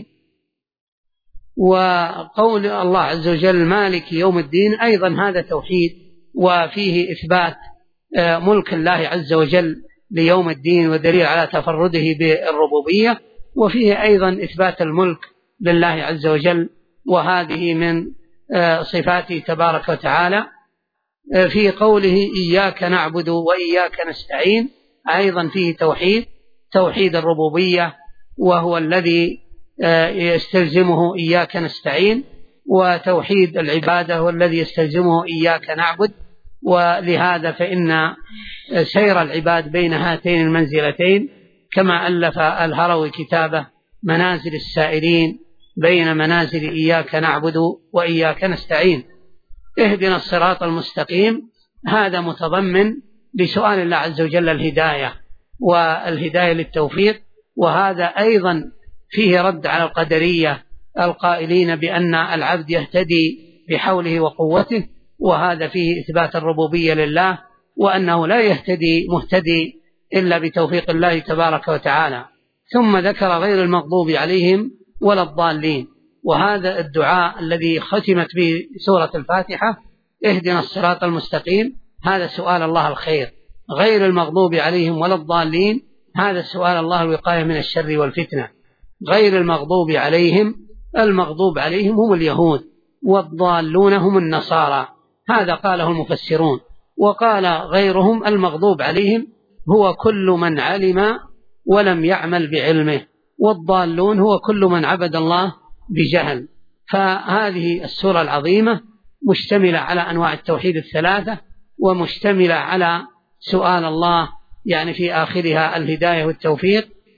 وقول الله عز وجل مالك يوم الدين أيضا هذا توحيد، وفيه إثبات ملك الله عز وجل ليوم الدين ودليل على تفرده بالربوبية، وفيه أيضا إثبات الملك لله عز وجل، وهذه من صفاته تبارك وتعالى. في قوله إياك نعبد وإياك نستعين أيضا فيه توحيد الربوبية، وهو الذي يستلزمه إياك نستعين، وتوحيد العبادة هو الذي يستلزمه إياك نعبد. ولهذا فإن سير العباد بين هاتين المنزلتين كما ألف الهروي كتابه منازل السائرين بين منازل إياك نعبد وإياك نستعين. اهدنا الصراط المستقيم هذا متضمن لسؤال الله عز وجل الهداية والهداية للتوفيق، وهذا أيضا فيه رد على القدرية القائلين بأن العبد يهتدي بحوله وقوته، وهذا فيه إثبات الربوبية لله، وأنه لا يهتدي مهتدي إلا بتوفيق الله تبارك وتعالى. ثم ذكر غير المغضوب عليهم ولا الضالين، وهذا الدعاء الذي ختمت به سورة الفاتحة اهدنا الصراط المستقيم هذا سؤال الله الخير، غير المغضوب عليهم ولا الضالين هذا سؤال الله الوقاية من الشر والفتنة. غير المغضوب عليهم، المغضوب عليهم هم اليهود، والضالون هم النصارى، هذا قاله المفسرون. وقال غيرهم المغضوب عليهم هو كل من علم ولم يعمل بعلمه، والضالون هو كل من عبد الله بجهل. فهذه السورة العظيمة مشتملة على أنواع التوحيد الثلاثة، ومشتملة على سؤال الله يعني في آخرها الهداية والتوفيق،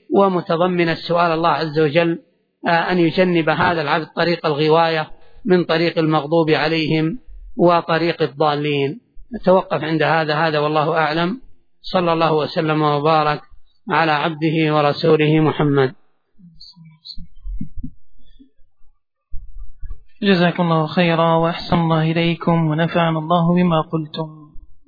ومتضمن السؤال الله عز وجل أن يجنب هذا العبد طريق الغواية من طريق المغضوب عليهم وطريق الضالين. نتوقف عند هذا والله أعلم. صلى الله وسلم وبارك على عبده ورسوله محمد. جزاكم الله خيرا وأحسن الله إليكم ونفعنا الله بما قلتم.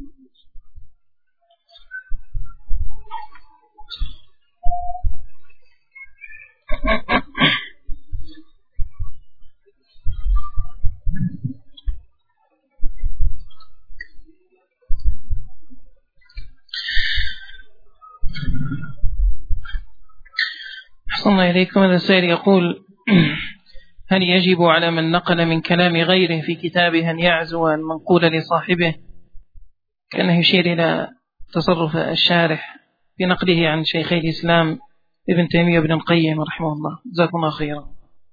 أحسن الله إليكم. هذا السائل يقول: هل يجب على من نقل من كلام غيره في كتابه أن يعزو المنقول لصاحبه؟ كأنه يشير إلى تصرف الشارح في نقله عن شيخي الإسلام ابن تيمية وابن القيم رحمه الله. جزاكم الله خيرا.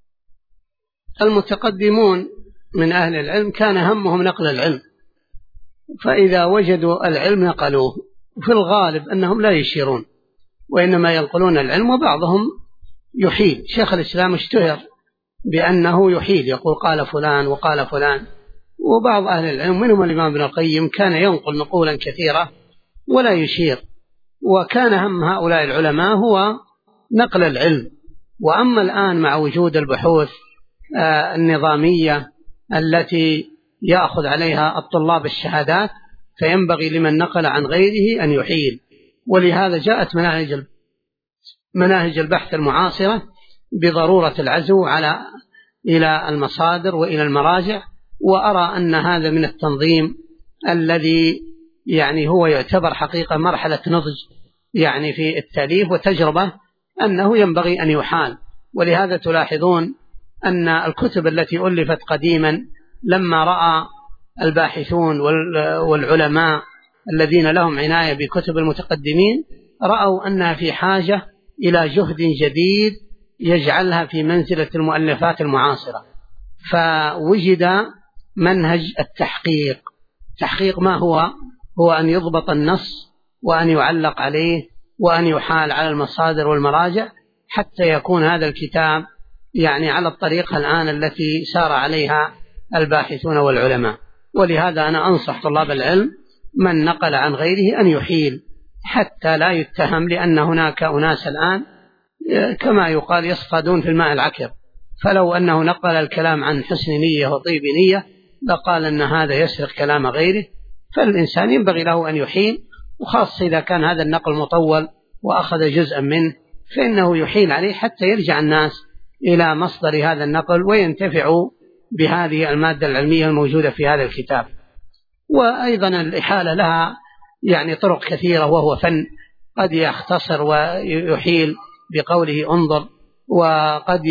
المتقدمون من أهل العلم كان همهم نقل العلم، فإذا وجدوا العلم نقلوه. في الغالب أنهم لا يشيرون وإنما ينقلون العلم، وبعضهم يحيل. شيخ الإسلام اشتهر بأنه يحيل، يقول قال فلان وقال فلان. وبعض أهل العلم منهم الإمام ابن القيم كان ينقل نقولا كثيرة ولا يشير. وكان هم هؤلاء العلماء هو نقل العلم. وأما الآن مع وجود البحوث النظامية التي يأخذ عليها الطلاب الشهادات، فينبغي لمن نقل عن غيره أن يحيل. ولهذا جاءت مناهج البحث المعاصرة بضرورة العزو إلى المصادر وإلى المراجع. وأرى أن هذا من التنظيم الذي هو يعتبر حقيقة مرحلة نضج في التأليف وتجربة، أنه ينبغي أن يحال. ولهذا تلاحظون أن الكتب التي ألفت قديما لما رأى الباحثون والعلماء الذين لهم عناية بكتب المتقدمين رأوا أنها في حاجة إلى جهد جديد يجعلها في منزلة المؤلفات المعاصرة. فوجد منهج التحقيق. تحقيق ما هو أن يضبط النص وأن يعلق عليه وأن يحال على المصادر والمراجع حتى يكون هذا الكتاب على الطريقة الآن التي سار عليها الباحثون والعلماء. ولهذا أنا أنصح طلاب العلم من نقل عن غيره أن يحيل حتى لا يتهم، لأن هناك أناس الآن كما يقال يصطادون في الماء العكر. فلو أنه نقل الكلام عن حسن نية وطيب نية لقال أن هذا يسرق كلام غيره. فالإنسان ينبغي له أن يحيل، وخاصة إذا كان هذا النقل مطول وأخذ جزءا منه فإنه يحيل عليه حتى يرجع الناس إلى مصدر هذا النقل وينتفعوا بهذه المادة العلمية الموجودة في هذا الكتاب. وأيضا الإحالة لها طرق كثيرة، وهو فن قد يختصر ويحيل بقوله انظر، وقد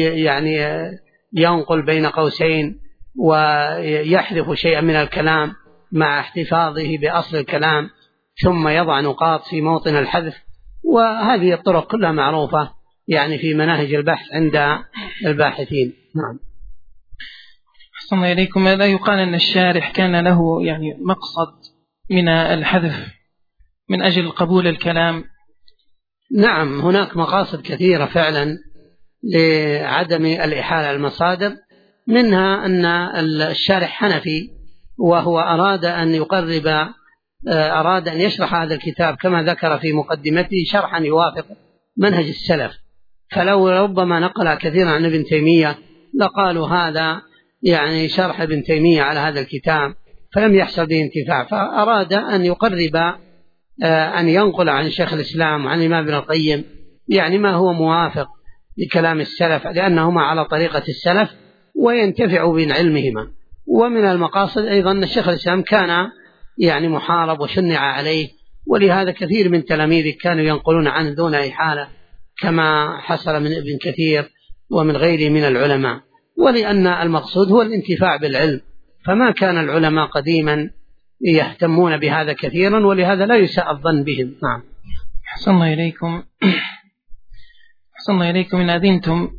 ينقل بين قوسين ويحذف شيئا من الكلام مع احتفاظه بأصل الكلام ثم يضع نقاط في موطن الحذف. وهذه الطرق كلها معروفة في مناهج البحث عند الباحثين. نعم. أحسن الله إليكم. لا يقال أن الشارح كان له مقصد من الحذف من أجل قبول الكلام؟ نعم، هناك مقاصد كثيرة فعلا لعدم الإحالة على المصادر. منها أن الشارح حنفي، وهو أراد أن يشرح هذا الكتاب كما ذكر في مقدمته شرحا يوافق منهج السلف. فلو ربما نقل كثيرا عن ابن تيمية لقالوا هذا شرح ابن تيمية على هذا الكتاب، فلم يحصل به انتفاع. فأراد أن أن ينقل عن شيخ الإسلام وعن الإمام ابن القيم ما هو موافق لكلام السلف، لأنهما على طريقة السلف وينتفع من علمهما. ومن المقاصد أيضا أن شيخ الإسلام كان محارب وشنع عليه، ولهذا كثير من تلاميذه كانوا ينقلون عنه دون إحالة كما حصل من ابن كثير ومن غيره من العلماء. ولأن المقصود هو الانتفاع بالعلم، فما كان العلماء قديما يهتمون بهذا كثيرا، ولهذا لا يساء الظن بهم. نعم. أحسن الله إليكم. أحسن الله إليكم. إن أذنتم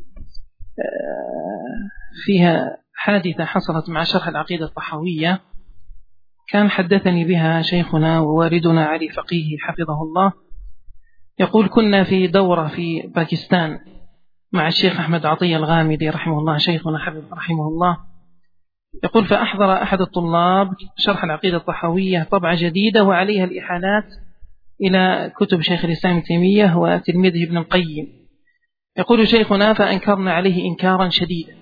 فيها حادثة حصلت مع شرح العقيدة الطحاوية، كان حدثني بها شيخنا ووالدنا علي فقيه حفظه الله، يقول كنا في دورة في باكستان مع الشيخ أحمد عطية الغامدي رحمه الله، شيخنا حبيب رحمه الله. يقول فأحضر أحد الطلاب شرح العقيدة الطحاوية طبعة جديدة وعليها الإحالات إلى كتب شيخ الإسلام ابن تيمية وتلميذه ابن القيم. يقول شيخنا فأنكرنا عليه إنكارا شديدا،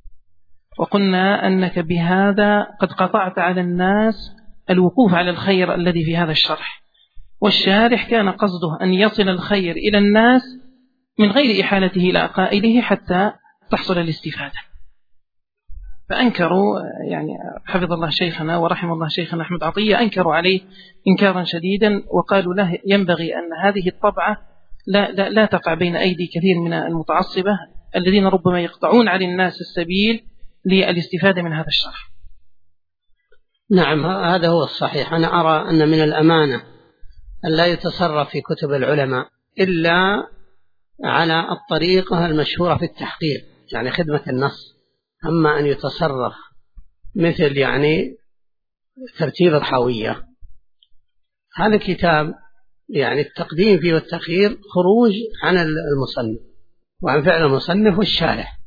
وقلنا أنك بهذا قد قطعت على الناس الوقوف على الخير الذي في هذا الشرح، والشارح كان قصده أن يصل الخير إلى الناس من غير إحالته إلى قائله حتى تحصل الاستفادة. فأنكروا يعني حفظ الله شيخنا ورحم الله شيخنا أحمد عطية، أنكروا عليه إنكارا شديدا، وقالوا له ينبغي أن هذه الطبعة لا تقع بين أيدي كثير من المتعصبة الذين ربما يقطعون على الناس السبيل للاستفادة من هذا الشرح. نعم، هذا هو الصحيح. أنا أرى أن من الأمانة أن لا يتصرف في كتب العلماء إلا على الطريقة المشهورة في التحقيق، يعني خدمة النص. أما أن يتصرف مثل يعني ترتيب الطحاوية، هذا كتاب يعني التقديم فيه والتأخير خروج عن المصنف وعن فعل المصنف والشارح.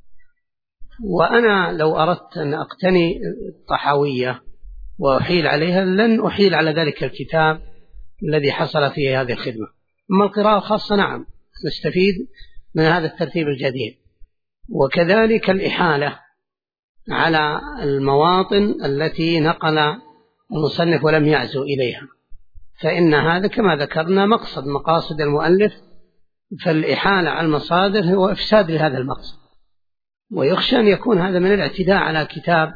وأنا لو أردت أن أقتني الطحاوية وأحيل عليها لن أحيل على ذلك الكتاب الذي حصل فيه هذه الخدمة. أما القراءة الخاصة نعم نستفيد من هذا الترتيب الجديد، وكذلك الإحالة على المواطن التي نقل المصنف ولم يعزو إليها، فإن هذا كما ذكرنا مقاصد المؤلف، فالإحالة على المصادر هو إفساد لهذا المقصد، ويخشى أن يكون هذا من الاعتداء على كتاب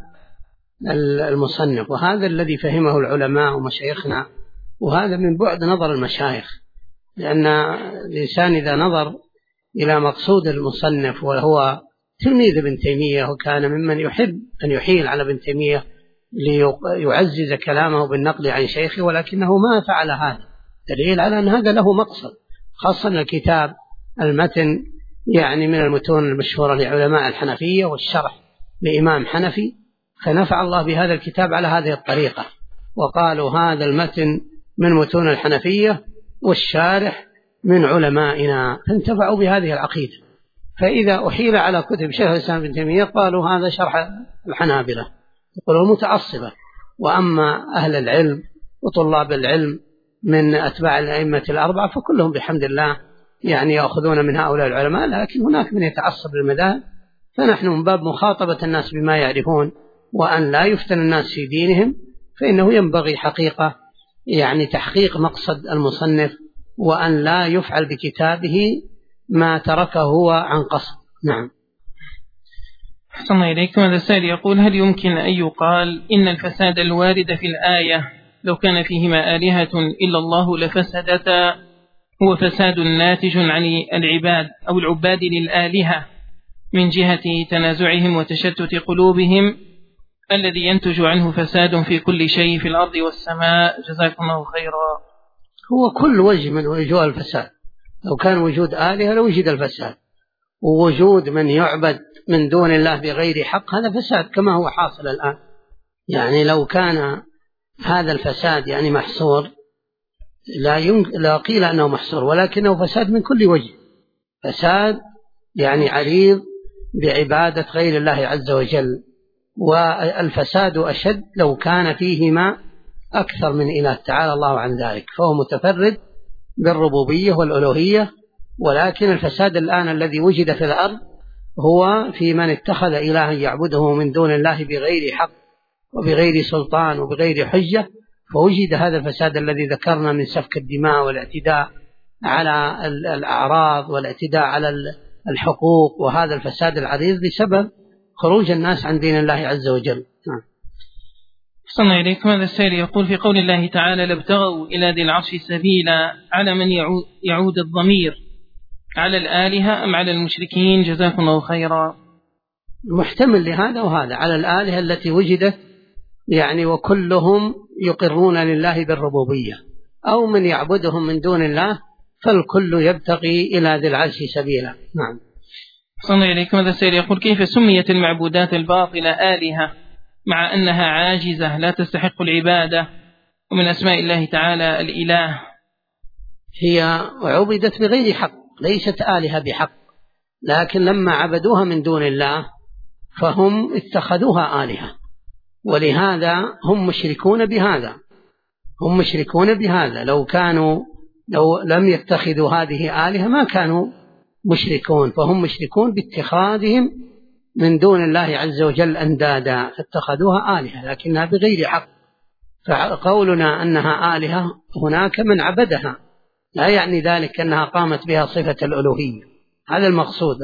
المصنف. وهذا الذي فهمه العلماء ومشايخنا، وهذا من بعد نظر المشايخ، لأن الإنسان إذا نظر إلى مقصود المصنف وهو تلميذ ابن تيمية وكان ممن يحب أن يحيل على ابن تيمية ليعزز كلامه بالنقل عن شيخه، ولكنه ما فعل هذا، دليل على أن هذا له مقصد، خاصة الكتاب المتن يعني من المتون المشهورة لعلماء الحنفية والشرح لإمام حنفي، فنفع الله بهذا الكتاب على هذه الطريقة، وقالوا هذا المتن من متون الحنفية والشارح من علمائنا، فانتفعوا بهذه العقيدة. فإذا أحيل على كتب شيخ الإسلام ابن تيمية قالوا هذا شرح الحنابلة، يقولوا المتعصبة. وأما أهل العلم وطلاب العلم من أتباع الأئمة الأربعة فكلهم بحمد الله يعني يأخذون من هؤلاء العلماء، لكن هناك من يتعصب للمذاهب، فنحن من باب مخاطبة الناس بما يعرفون وأن لا يفتن الناس في دينهم، فإنه ينبغي حقيقة يعني تحقيق مقصد المصنف، وأن لا يفعل بكتابه ما تركه هو عن قصد. نعم. أحسن الله إليكم. هذا السائل يقول هل يمكن أن يقال إن الفساد الوارد في الآية لو كان فيهما آلهة إلا الله لفسدتا هو فساد ناتج عن العباد أو العباد للآلهة من جهة تنازعهم وتشتت قلوبهم الذي ينتج عنه فساد في كل شيء في الأرض والسماء؟ جزاكم الله خيرا. هو كل وجه من وجوه الفساد، لو كان وجود آلهة لوجد الفساد، ووجود من يعبد من دون الله بغير حق هذا فساد كما هو حاصل الآن. يعني لو كان هذا الفساد يعني محصور لا قيل أنه محصور، ولكنه فساد من كل وجه، فساد يعني عريض بعبادة غير الله عز وجل. والفساد أشد لو كان فيهما أكثر من إله تعالى الله عن ذلك، فهو متفرد بالربوبية والألوهية. ولكن الفساد الآن الذي وجد في الأرض هو في من اتخذ إلها يعبده من دون الله بغير حق وبغير سلطان وبغير حجة، فوجد هذا الفساد الذي ذكرنا من سفك الدماء والاعتداء على الأعراض والاعتداء على الحقوق، وهذا الفساد العريض بسبب خروج الناس عن دين الله عز وجل. صلى إليكم. هذا السائل يقول في قول الله تعالى لابتغوا إلى ذي العرش سبيلا، على من يعود الضمير، على الآلهة أم على المشركين؟ جزاكم الله خيرا. محتمل لهذا وهذا، على الآلهة التي وجدت يعني وكلهم يقرون لله بالربوبية، أو من يعبدهم من دون الله، فالكل يبتغي إلى ذي العرش سبيلا. نعم. صلى إليكم. هذا السائل يقول كيف سميت المعبودات الباطلة آلهة مع أنها عاجزة لا تستحق العبادة، ومن أسماء الله تعالى الإله، هي عبدت بغير حق، ليست آلهة بحق، لكن لما عبدوها من دون الله فهم اتخذوها آلهة، ولهذا هم مشركون بهذا. لو لم يتخذوا هذه آلهة ما كانوا مشركون، فهم مشركون باتخاذهم من دون الله عز وجل أندادا، فاتخذوها آلهة لكنها بغير حق. فقولنا أنها آلهة هناك من عبدها، لا يعني ذلك أنها قامت بها صفة الألوهية، هذا المقصود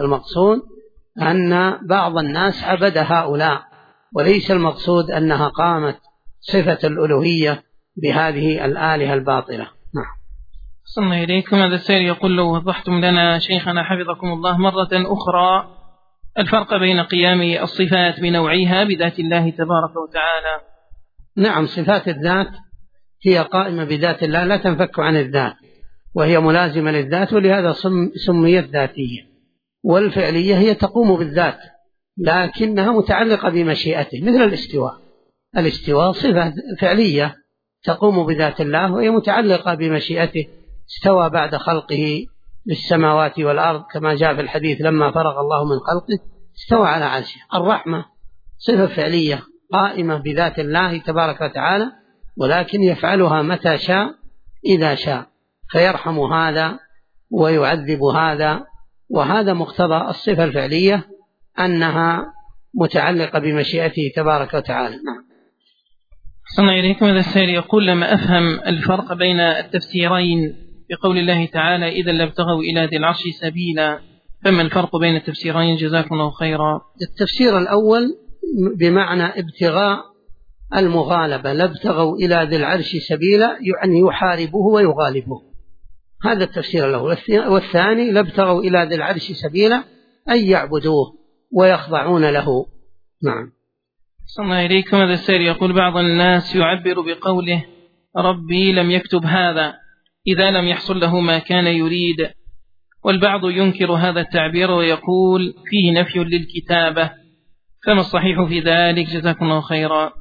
أن بعض الناس عبد هؤلاء، وليس المقصود أنها قامت صفة الألوهية بهذه الآلهة الباطلة. نعم. صلى إليكم. هذا السائل يقول: لو وضحتم لنا شيخنا حفظكم الله مرة أخرى الفرق بين قيام الصفات بنوعيها بذات الله تبارك وتعالى. نعم، صفات الذات هي قائمة بذات الله، لا تنفك عن الذات، وهي ملازمة للذات، ولهذا سميت ذاتية. والفعلية هي تقوم بالذات لكنها متعلقة بمشيئته، مثل الاستواء صفة فعلية تقوم بذات الله وهي متعلقة بمشيئته، استوى بعد خلقه للسماوات والأرض كما جاء في الحديث: لما فرغ الله من خلقه استوى على عرشه. الرحمة صفة فعلية قائمة بذات الله تبارك وتعالى، ولكن يفعلها متى شاء إذا شاء، فيرحم هذا ويعذب هذا، وهذا مقتضى الصفة الفعلية أنها متعلقة بمشيئته تبارك وتعالى. نعم. صلى إليكم. هذا السائل يقول: لما أفهم الفرق بين التفسيرين بقول الله تعالى: إذا لابتغوا إلى ذي العرش سبيلا، فما الفرق بين التفسيرين جزاكم الله خيرا؟ التفسير الأول بمعنى ابتغاء المغالبة، لابتغوا إلى ذي العرش سبيلا يعني يحاربه ويغالبه، هذا التفسير الأول. والثاني لابتغوا إلى ذي العرش سبيلا أي يعبدوه ويخضعون له. نعم. صلى إليكم. هذا السائل يقول: بعض الناس يعبر بقوله: ربي لم يكتب هذا إذا لم يحصل له ما كان يريد، والبعض ينكر هذا التعبير ويقول فيه نفي للكتابة، فما الصحيح في ذلك جزاكم الله خيرا؟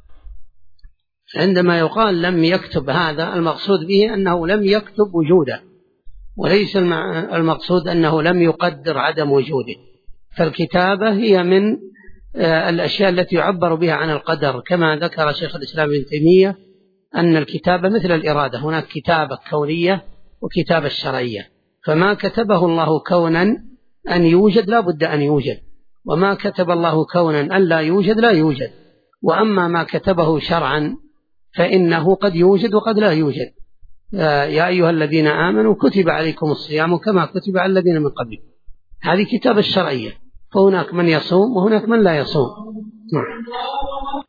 عندما يقال لم يكتب هذا المقصود به أنه لم يكتب وجوده، وليس المقصود أنه لم يقدر عدم وجوده. فالكتابة هي من الأشياء التي يعبر بها عن القدر، كما ذكر شيخ الإسلام ابن تيمية أن الكتابة مثل الإرادة، هناك كتابة كونية وكتابة شرعية، فما كتبه الله كونا أن يوجد لا بد أن يوجد، وما كتب الله كونا أن لا يوجد لا يوجد. وأما ما كتبه شرعا فإنه قد يوجد وقد لا يوجد. يا أيها الذين آمنوا كتب عليكم الصيام كما كتب على الذين من قبلكم، هذه كتابة الشرعية، فهناك من يصوم وهناك من لا يصوم.